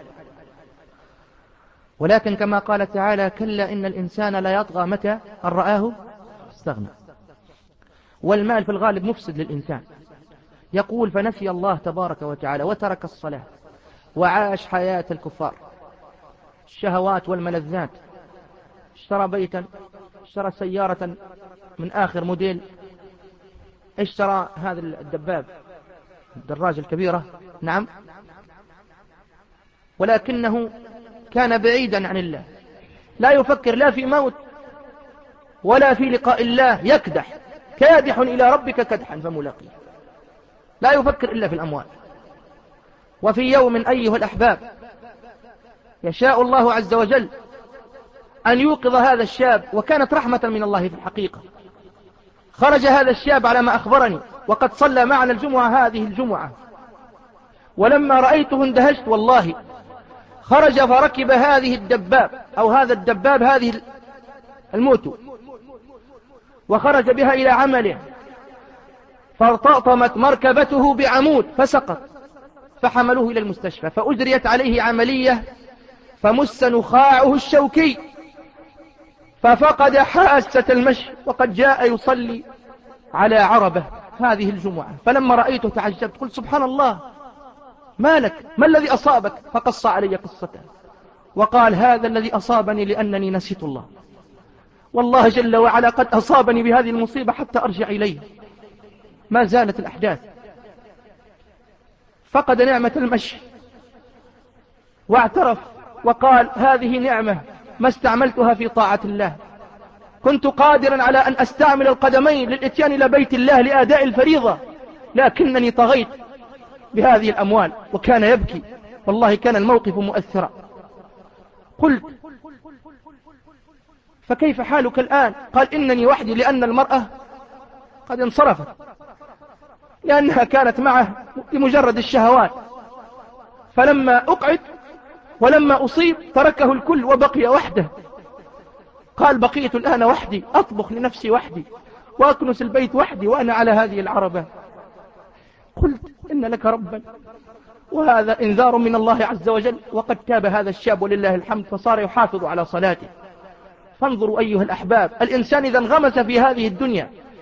ولكن كما قال تعالى: كلا إن الإنسان لا يطغى متى أن رآه استغنى. والمال في الغالب مفسد للإنسان. يقول: فنسي الله تبارك وتعالى وترك الصلاة، وعاش حياة الكفار، الشهوات والملذات. اشترى بيتا، اشترى سيارة من آخر موديل، اشترى هذا الدباب، الدراجة الكبيرة، نعم. ولكنه كان بعيدا عن الله، لا يفكر لا في موت ولا في لقاء الله، يكدح كادح إلى ربك كدحا فملاقيه، لا يفكر إلا في الأموال. وفي يوم أيها الأحباب يشاء الله عز وجل أن يوقظ هذا الشاب، وكانت رحمة من الله في الحقيقة. خرج هذا الشاب على ما أخبرني، وقد صلى معنا الجمعة هذه الجمعة، ولما رأيته اندهشت والله. خرج فركب هذه الدباب أو هذا الدباب، هذه الموتو، وخرج بها إلى عمله، فارتطمت مركبته بعمود فسقط، فحملوه إلى المستشفى، فأجريت عليه عملية، فمس نخاعه الشوكي، ففقد حاسة المشي، وقد جاء يصلي على عربة هذه الجمعة. فلما رأيته تعجبت، قلت: سبحان الله، ما لك؟ ما الذي أصابك؟ فقص علي قصته، وقال: هذا الذي أصابني لأنني نسيت الله، والله جل وعلا قد أصابني بهذه المصيبة حتى أرجع إليه. ما زالت الأحداث. فقد نعمة المشي، واعترف وقال: هذه نعمة ما استعملتها في طاعة الله، كنت قادرا على أن أستعمل القدمين للإتيان إلى بيت الله لأداء الفريضة، لكنني طغيت بهذه الأموال. وكان يبكي، والله كان الموقف مؤثرا. قلت: فكيف حالك الآن؟ قال: إنني وحدي، لأن المرأة قد انصرفت، لأنها كانت معه لمجرد الشهوات، فلما أقعد ولما أصيب تركه الكل وبقي وحده. قال: بقيت الآن وحدي، أطبخ لنفسي وحدي، وأكنس البيت وحدي، وأنا على هذه العربة. قلت: إن لك ربا، وهذا إنذار من الله عز وجل. وقد تاب هذا الشاب ولله الحمد، فصار يحافظ على صلاته. فانظروا أيها الأحباب، الإنسان إذا انغمس في هذه الدنيا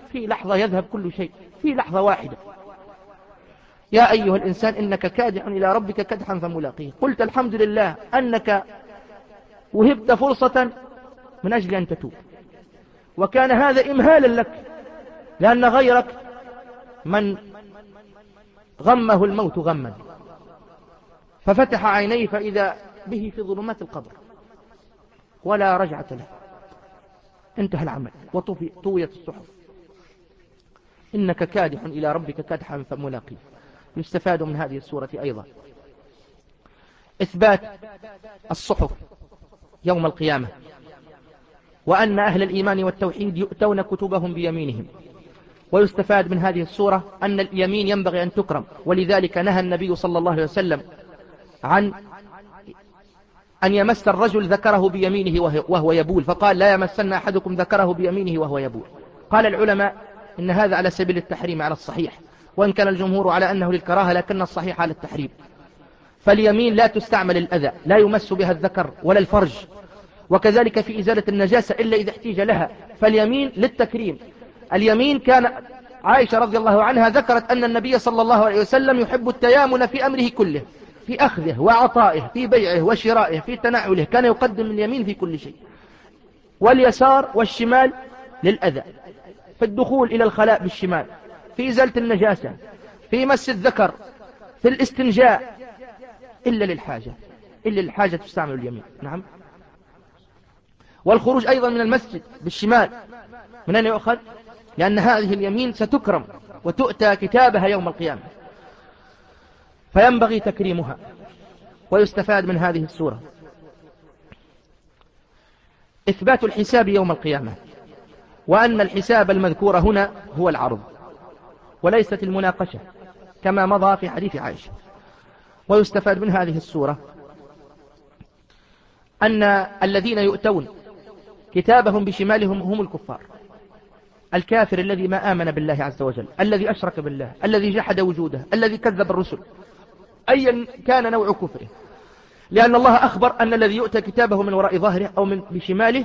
في لحظة يذهب كل شيء، في لحظة واحدة. يا أيها الإنسان إنك كادح إلى ربك كدحا فملاقيه. قلت الحمد لله أنك وهبت فرصة من أجل أن تتوب، وكان هذا إمهالا لك، لأن غيرك من غمه الموت غما ففتح عينيه فإذا به في ظلمات القبر ولا رجعة له، انتهى العمل وطويت الصحف. إنك كادح إلى ربك كدحا فملاقيه. يستفاد من هذه السورة أيضا إثبات الصحف يوم القيامة، وأن أهل الإيمان والتوحيد يؤتون كتبهم بيمينهم. ويستفاد من هذه السورة أن اليمين ينبغي أن تكرم، ولذلك نهى النبي صلى الله عليه وسلم عن أن يمس الرجل ذكره بيمينه وهو يبول، فقال لا يمسن أحدكم ذكره بيمينه وهو يبول. قال العلماء إن هذا على سبيل التحريم على الصحيح، وإن كان الجمهور على أنه للكراهة، لكن الصحيح على التحريم. فاليمين لا تستعمل الأذى، لا يمس بها الذكر ولا الفرج، وكذلك في إزالة النجاسة إلا إذا احتيج لها، فاليمين للتكريم. اليمين كان عائشة رضي الله عنها ذكرت أن النبي صلى الله عليه وسلم يحب التيامن في أمره كله، في أخذه وعطائه، في بيعه وشرائه، في تنعله، كان يقدم اليمين في كل شيء. واليسار والشمال للأذى، في الدخول إلى الخلاء بالشمال، في إزالة النجاسة، في مس الذكر، في الاستنجاء، إلا للحاجة، إلا للحاجة تستعمل اليمين. نعم. والخروج أيضا من المسجد بالشمال، من أين يؤخذ؟ لأن هذه اليمين ستكرم وتؤتى كتابها يوم القيامة، فينبغي تكريمها. ويستفاد من هذه السورة إثبات الحساب يوم القيامة، وأن الحساب المذكور هنا هو العرض وليست المناقشة كما مضى في حديث عائشة. ويستفاد من هذه السورة أن الذين يؤتون كتابهم بشمالهم هم الكفار، الكافر الذي ما آمن بالله عز وجل، الذي أشرك بالله، الذي جحد وجوده، الذي كذب الرسل، أيا كان نوع كفره. لأن الله أخبر أن الذي يؤتى كتابه من وراء ظهره أو من بشماله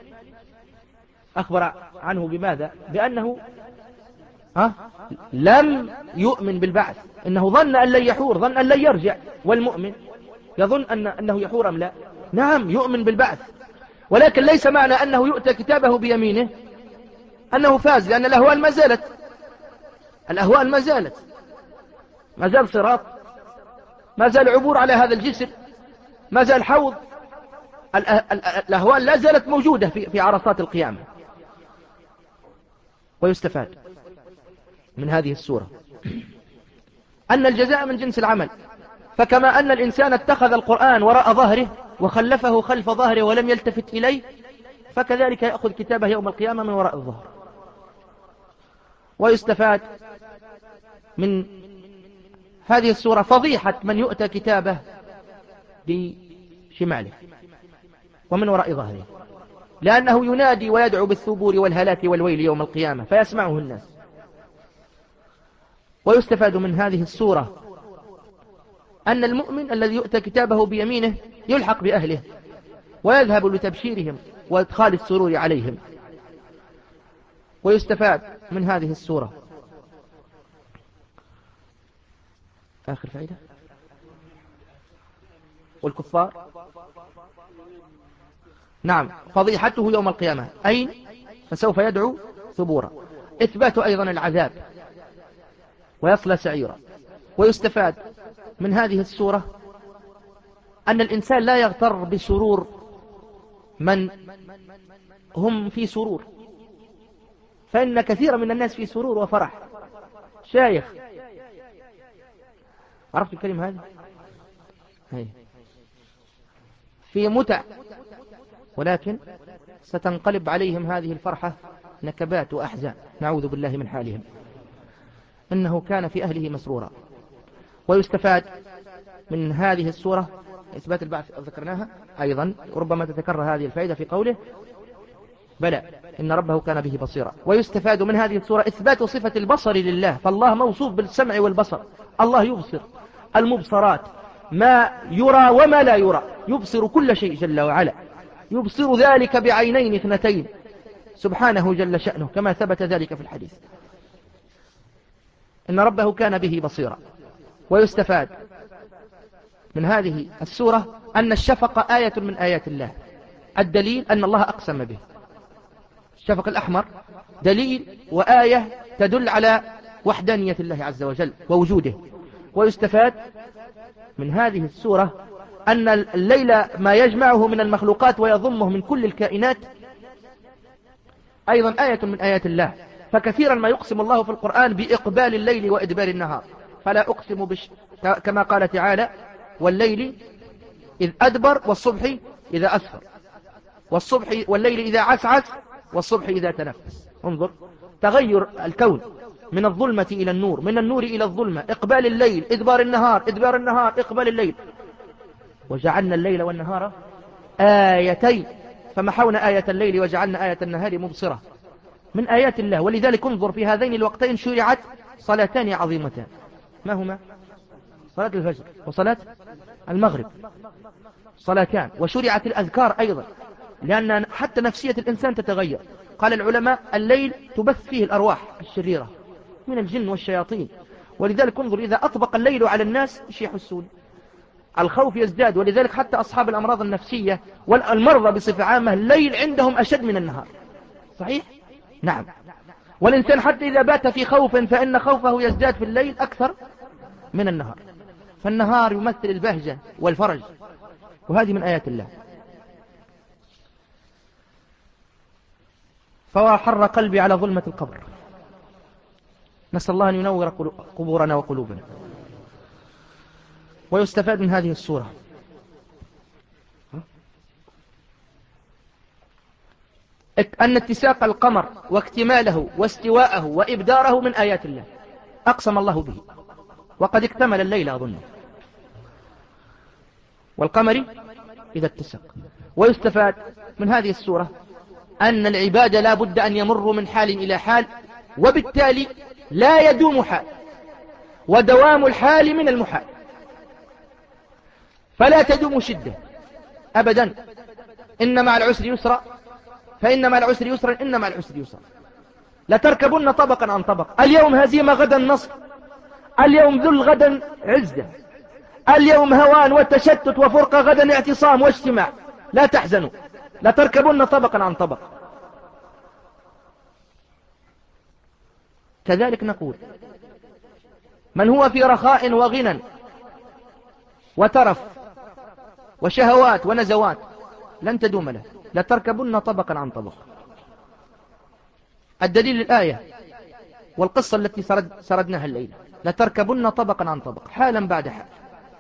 أخبر عنه بماذا؟ بأنه ها؟ لم يؤمن بالبعث، إنه ظن أن لن يحور، ظن أن لن يرجع. والمؤمن يظن أن أنه يحور أم لا؟ نعم، يؤمن بالبعث، ولكن ليس معنى أنه يؤتى كتابه بيمينه أنه فاز، لأن الأهوال ما زالت، الأهوال ما زالت، ما زال صراط، ما زال عبور على هذا الجسر، ما زال حوض، الأهوال لا زالت موجودة في في عرصات القيامة. ويستفاد من هذه السورة أن الجزاء من جنس العمل، فكما أن الإنسان اتخذ القرآن وراء ظهره وخلفه خلف ظهره ولم يلتفت إليه، فكذلك يأخذ كتابه يوم القيامة من وراء الظهر. ويستفاد من هذه السورة فضيحة من يؤتى كتابه بشماله ومن وراء ظهره، لأنه ينادي ويدعو بالثبور والهلاك والويل يوم القيامة فيسمعه الناس. ويستفاد من هذه السورة أن المؤمن الذي يؤتى كتابه بيمينه يلحق بأهله ويذهب لتبشيرهم وإدخال السرور عليهم. ويستفاد من هذه السورة آخر فائدة، والكفار نعم فضيحته يوم القيامة، أين؟ فسوف يدعو ثبورا. إثبات أيضا العذاب ويصلى سعيرا. ويستفاد من هذه السورة أن الإنسان لا يغتر بسرور من هم في سرور، فإن كثير من الناس في سرور وفرح. شايخ، عرفت الكلمة هذه؟ هي. في متع، ولكن ستنقلب عليهم هذه الفرحة نكبات وأحزان، نعوذ بالله من حالهم. إنه كان في أهله مسرورا. ويستفاد من هذه السورة إثبات البعث، ذكرناها أيضا، وربما تتكرر هذه الفائدة في قوله بلى إن ربه كان به بصيرا. ويستفاد من هذه السورة إثبات صفة البصر لله، فالله موصوف بالسمع والبصر، الله يبصر المبصرات، ما يرى وما لا يرى، يبصر كل شيء جل وعلا، يبصر ذلك بعينين اثنتين، سبحانه جل شأنه كما ثبت ذلك في الحديث إن ربه كان به بصيرا. ويستفاد من هذه السورة أن الشفق آية من آيات الله، الدليل أن الله أقسم به. الشفق الأحمر دليل وآية تدل على وحدانية الله عز وجل ووجوده. ويستفاد من هذه السورة أن الليل ما يجمعه من المخلوقات ويضمه من كل الكائنات أيضا آية من آيات الله. فكثيرا ما يقسم الله في القرآن بإقبال الليل وإدبار النهار، فلا أقسم بش... كما قال تعالى والليل إذ أدبر والصبح إذا أسفر، والصبح والليل إذا عسعس والصبح إذا تنفس. انظر تغير الكون من الظلمة إلى النور، من النور إلى الظلمة، إقبال الليل إدبار النهار، إدبار النهار إقبال الليل. وجعلنا الليل والنهار آيتين فمحونا آية الليل وجعلنا آية النهار مبصرة، من آيات الله. ولذلك انظر في هذين الوقتين شرعت صلاتان عظيمتان، ما هما؟ صلاة الفجر وصلاة المغرب، صلاتان. وشرعت الأذكار أيضا، لأن حتى نفسية الإنسان تتغير. قال العلماء الليل تبث فيه الأرواح الشريرة من الجن والشياطين، ولذلك انظر إذا أطبق الليل على الناس ايش يحسون؟ الخوف يزداد. ولذلك حتى أصحاب الأمراض النفسية والمرضى بصفة عامة الليل عندهم أشد من النهار. صحيح؟ نعم. والإنسان حتى إذا بات في خوف فإن خوفه يزداد في الليل أكثر من النهار. فالنهار يمثل البهجة والفرج، وهذه من آيات الله. فوحر قلبي على ظلمة القبر. نسأل الله أن ينور قبورنا وقلوبنا. ويستفاد من هذه السورة أن اتساق القمر واكتماله واستواءه وإبداره من آيات الله، أقسم الله به، وقد اكتمل الليل أظن، والقمر إذا اتسق. ويستفاد من هذه السورة أن العباد لا بد أن يمروا من حال إلى حال، وبالتالي لا يدوم حال، ودوام الحال من المحال، فلا تدوم شدة أبدا. إن مع العسر يسرا، فإن مع العسر يسرا، إن مع العسر يسرا. لتركبن طبقا عن طبق، اليوم هزيمة غدا نصر، اليوم ذل غدا عزة، اليوم هوان وتشتت وفرقة غدا اعتصام واجتماع. لا تحزنوا، لتركبن طبقا عن طبق. كذلك نقول من هو في رخاء وغنى وترف وشهوات ونزوات لن تدوم له، لتركبن طبقا عن طبق. الدليل الآية والقصة التي سرد سردناها الليلة، لتركبن طبقا عن طبق، حالا بعد حال.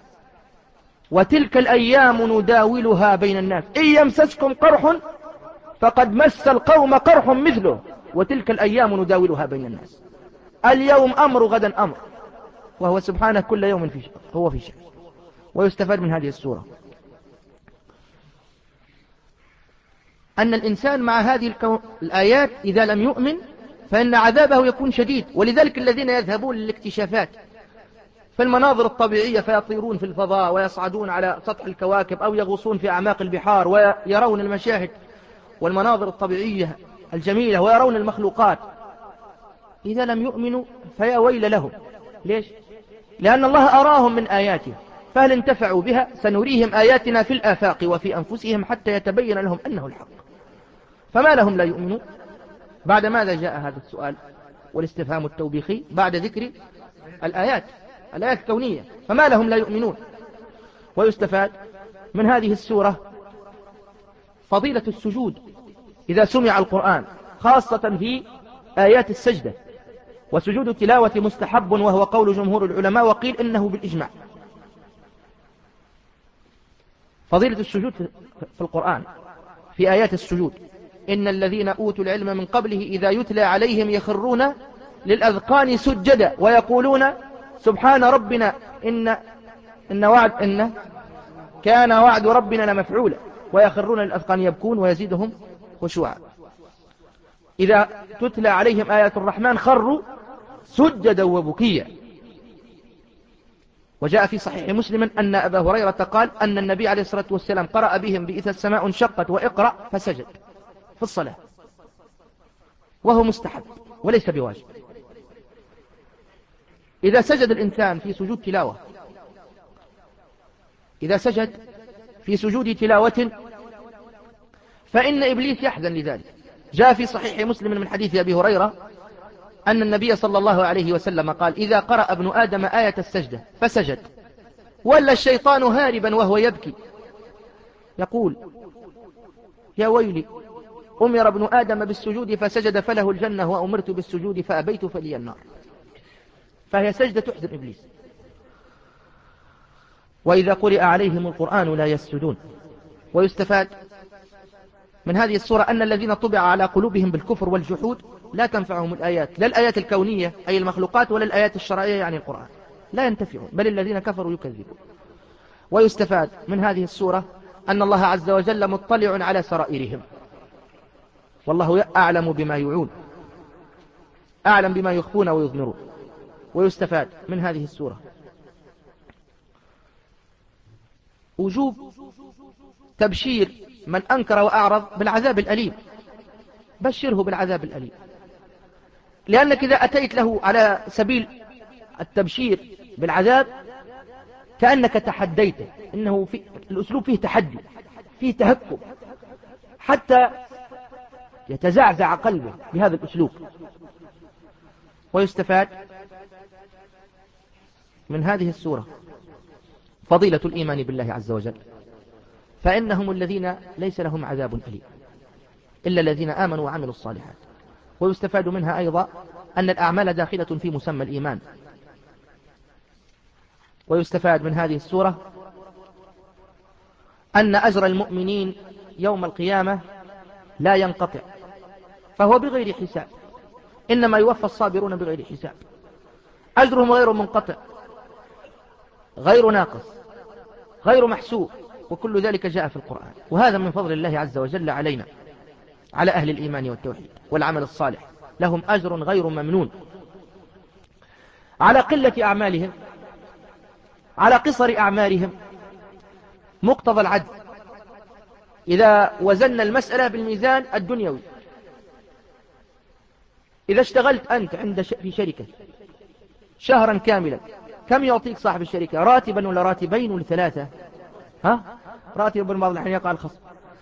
وتلك الأيام نداولها بين الناس، إن يمسسكم قرح فقد مس القوم قرح مثله، وتلك الأيام نداولها بين الناس. اليوم أمر غدا أمر، وهو سبحانه كل يوم في شيء، هو في شيء. ويستفاد من هذه السورة أن الإنسان مع هذه الآيات إذا لم يؤمن فإن عذابه يكون شديد. ولذلك الذين يذهبون للاكتشافات في المناظر الطبيعية فيطيرون في الفضاء ويصعدون على سطح الكواكب أو يغوصون في أعماق البحار ويرون المشاهد والمناظر الطبيعية الجميلة ويرون المخلوقات، إذا لم يؤمنوا فيا ويل لهم. ليش؟ لأن الله أراهم من آياته، فهل انتفعوا بها؟ سنريهم آياتنا في الآفاق وفي أنفسهم حتى يتبين لهم أنه الحق. فما لهم لا يؤمنون؟ بعد ماذا جاء هذا السؤال والاستفهام التوبيخي؟ بعد ذكر الآيات، الآيات الكونية. فما لهم لا يؤمنون؟ ويستفاد من هذه السورة فضيلة السجود إذا سمع القرآن، خاصة في آيات السجدة. وسجود التلاوة مستحب، وهو قول جمهور العلماء، وقيل إنه بالإجماع. فضيلة السجود في القرآن في آيات السجود، إن الذين أوتوا العلم من قبله إذا يتلى عليهم يخرون للأذقان سجدا ويقولون سبحان ربنا إن إن وعد إن كان وعد ربنا لمفعولا، ويخرون للأذقان يبكون ويزيدهم خشوعا. إذا تتلى عليهم آيات الرحمن خروا سجدا وبكيا. وجاء في صحيح مسلم أن أبا هريرة قال أن النبي عليه الصلاة والسلام قرأ بهم بإذا السماء انشقت وإقرأ فسجد في الصلاة. وهو مستحب وليس بواجب. إذا سجد الإنسان في سجود تلاوة إذا سجد في سجود تلاوة فإن إبليس يحزن لذلك. جاء في صحيح مسلم من حديث أبي هريرة أن النبي صلى الله عليه وسلم قال: إذا قرأ ابن آدم آية السجدة فسجد ولا الشيطان هاربا وهو يبكي يقول: يا ويلي، أمر ابن آدم بالسجود فسجد فله الجنة، وأمرت بالسجود فأبيت فلي النار. فهي سجدة تحزن إبليس. وإذا قرئ عليهم القرآن لا يسجدون. ويستفاد من هذه السورة أن الذين طبع على قلوبهم بالكفر والجحود لا تنفعهم الآيات، لا الآيات الكونية أي المخلوقات ولا الآيات الشرعية يعني القرآن، لا ينتفعون، بل الذين كفروا يكذبون. ويستفاد من هذه السورة أن الله عز وجل مطلع على سرائرهم، والله أعلم بما يوعون، أعلم بما يخفون ويضمرون. ويستفاد من هذه السورة وجوب تبشير من أنكر وأعرض بالعذاب الأليم، بشره بالعذاب الأليم، لأنك إذا أتيت له على سبيل التبشير بالعذاب كأنك تحديته، إنه في الأسلوب فيه تحدي، فيه تهكم، حتى يتزعزع قلبه بهذا الأسلوب. ويستفاد من هذه السورة فضيلة الإيمان بالله عز وجل، فإنهم الذين ليس لهم عذاب أليم إلا الذين آمنوا وعملوا الصالحات. ويستفاد منها أيضا أن الأعمال داخلة في مسمى الإيمان. ويستفاد من هذه السورة أن أجر المؤمنين يوم القيامة لا ينقطع، فهو بغير حساب، إنما يوفى الصابرون بغير حساب، أجرهم غير منقطع، غير ناقص، غير محسوب، وكل ذلك جاء في القرآن. وهذا من فضل الله عز وجل علينا، على أهل الإيمان والتوحيد والعمل الصالح، لهم أجر غير ممنون على قلة أعمالهم، على قصر أعمالهم. مقتضى العدل إذا وزن المسألة بالميزان الدنيوي، إذا اشتغلت أنت عند ش... في شركة شهرا كاملا، كم يعطيك صاحب الشركة؟ راتبا ولا راتبين ولا ثلاثة؟ ها؟ راتب بعض الحين يقع الخصم،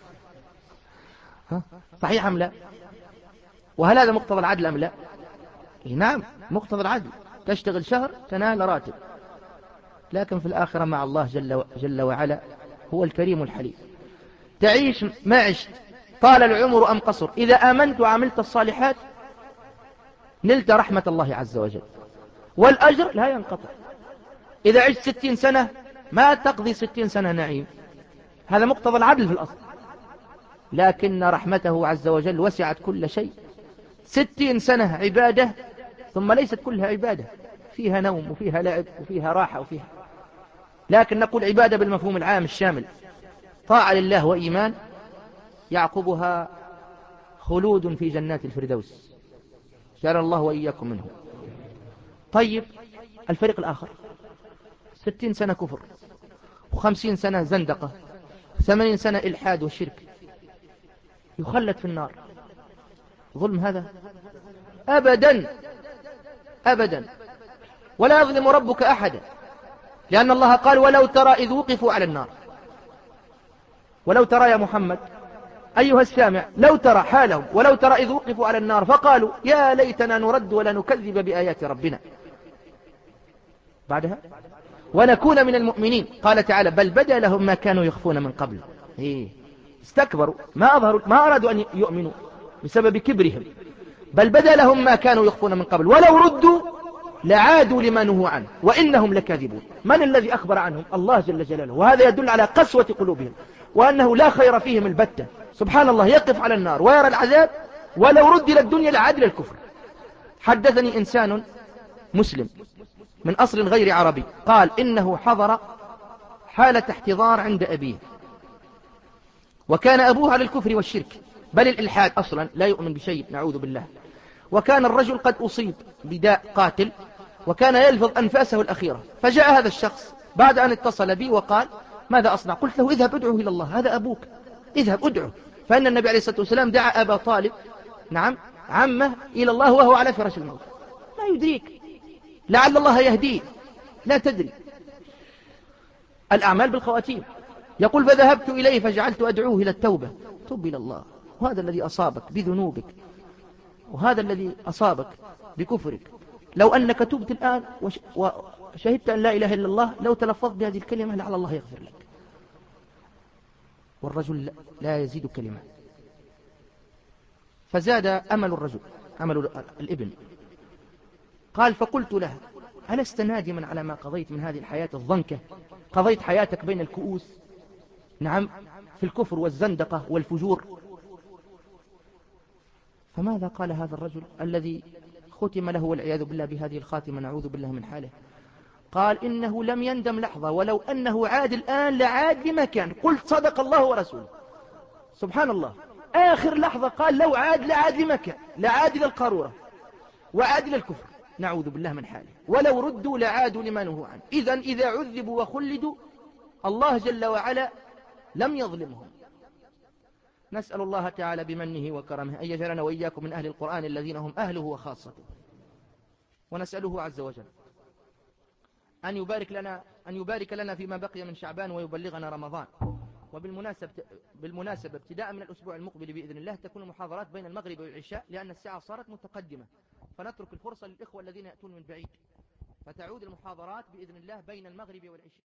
ها؟ صحيح أم لا؟ وهل هذا مقتضى العدل أم لا؟ إيه نعم، مقتضى العدل، تشتغل شهر تنال راتب، لكن في الآخرة مع الله جل, جل وعلا هو الكريم الحليم. تعيش ما عشت، طال العمر أم قصر، إذا آمنت وعملت الصالحات نلت رحمة الله عز وجل، والأجر لا ينقطع. إذا عشت ستين سنة ما تقضي ستين سنة نعيم، هذا مقتضى العدل في الأصل، لكن رحمته عز وجل وسعت كل شيء. ستين سنة عبادة ثم ليست كلها عبادة، فيها نوم وفيها لعب وفيها راحة وفيها، لكن نقول عبادة بالمفهوم العام الشامل، طاعة لله وإيمان يعقبها خلود في جنات الفردوس، جعل الله وإياكم منه. طيب الفريق الآخر ستين سنة كفر، وخمسين سنة زندقة، ثمانين سنة إلحاد والشرك، يخلد في النار، ظلم هذا؟ أبدا أبدا، ولا يظلم ربك أحدا، لأن الله قال: ولو ترى إذ وقفوا على النار. ولو ترى يا محمد أيها السامع، لو ترى حالهم، ولو ترى إذ وقفوا على النار فقالوا يا ليتنا نرد ولا نكذب بآيات ربنا، بعدها ونكون من المؤمنين. قال تعالى: بل بدا لهم ما كانوا يخفون من قبل. إيه؟ استكبروا، ما أظهروا، ما أرادوا أن يؤمنوا بسبب كبرهم، بل بدا لهم ما كانوا يخفون من قبل ولو ردوا لعادوا لما نهوا عنه وإنهم لكاذبون. من الذي أخبر عنهم؟ الله جل جلاله، وهذا يدل على قسوة قلوبهم وأنه لا خير فيهم البتة. سبحان الله، يقف على النار ويرى العذاب، ولو رد إلى الدنيا لعاد إلى الكفر. حدثني إنسان مسلم من أصل غير عربي قال إنه حضر حالة احتضار عند أبيه، وكان أبوه على الكفر والشرك بل الإلحاد أصلا، لا يؤمن بشيء نعوذ بالله. وكان الرجل قد أصيب بداء قاتل وكان يلفظ أنفاسه الأخيرة، فجاء هذا الشخص بعد أن اتصل بي وقال: ماذا أصنع؟ قلت له: اذهب ادعو إلى الله، هذا أبوك، اذهب ادعو. فإن النبي عليه الصلاة والسلام دعا أبا طالب، نعم، عمه إلى الله وهو على فراش الموت، ما يدريك، لعل الله يهديه، لا تدري. الأعمال بالخواتيم. يقول فذهبت إليه فجعلت أدعوه إلى التوبة، تب إلى الله، وهذا الذي أصابك بذنوبك، وهذا الذي أصابك بكفرك، لو أنك تبت الآن وشهدت أن لا إله إلا الله، لو تلفظت بهذه الكلمة لعل الله يغفر لك. والرجل لا يزيد كلمة. فزاد أمل الرجل، أمل الابن. قال فقلت له ألست نادما على ما قضيت من هذه الحياة الضنكة؟ قضيت حياتك بين الكؤوس، نعم، في الكفر والزندقة والفجور. فماذا قال هذا الرجل الذي ختم له والعياذ بالله بهذه الخاتمة، نعوذ بالله من حاله؟ قال إنه لم يندم لحظة، ولو أنه عاد الآن لعاد لما كان. قلت صدق الله ورسوله، سبحان الله. آخر لحظة قال لو عاد لعاد لما كان، لعاد إلى القارورة وعاد إلى الكفر، نعوذ بالله من حاله. ولو ردوا لعادوا لما نهوا عنه. إذن إذا عذبوا وخلدوا الله جل وعلا لم يظلمهم. نسأل الله تعالى بمنه وكرمه أن يجعلنا وإياكم من أهل القرآن الذين هم أهله وخاصته. ونسأله عز وجل أن يبارك لنا أن يبارك لنا فيما بقي من شعبان ويبلغنا رمضان. وبالمناسبة بالمناسبة ابتداء من الأسبوع المقبل بإذن الله تكون المحاضرات بين المغرب والعشاء، لأن الساعة صارت متقدمة، فنترك الفرصة للإخوة الذين يأتون من بعيد، فتعود المحاضرات بإذن الله بين المغرب والعشاء.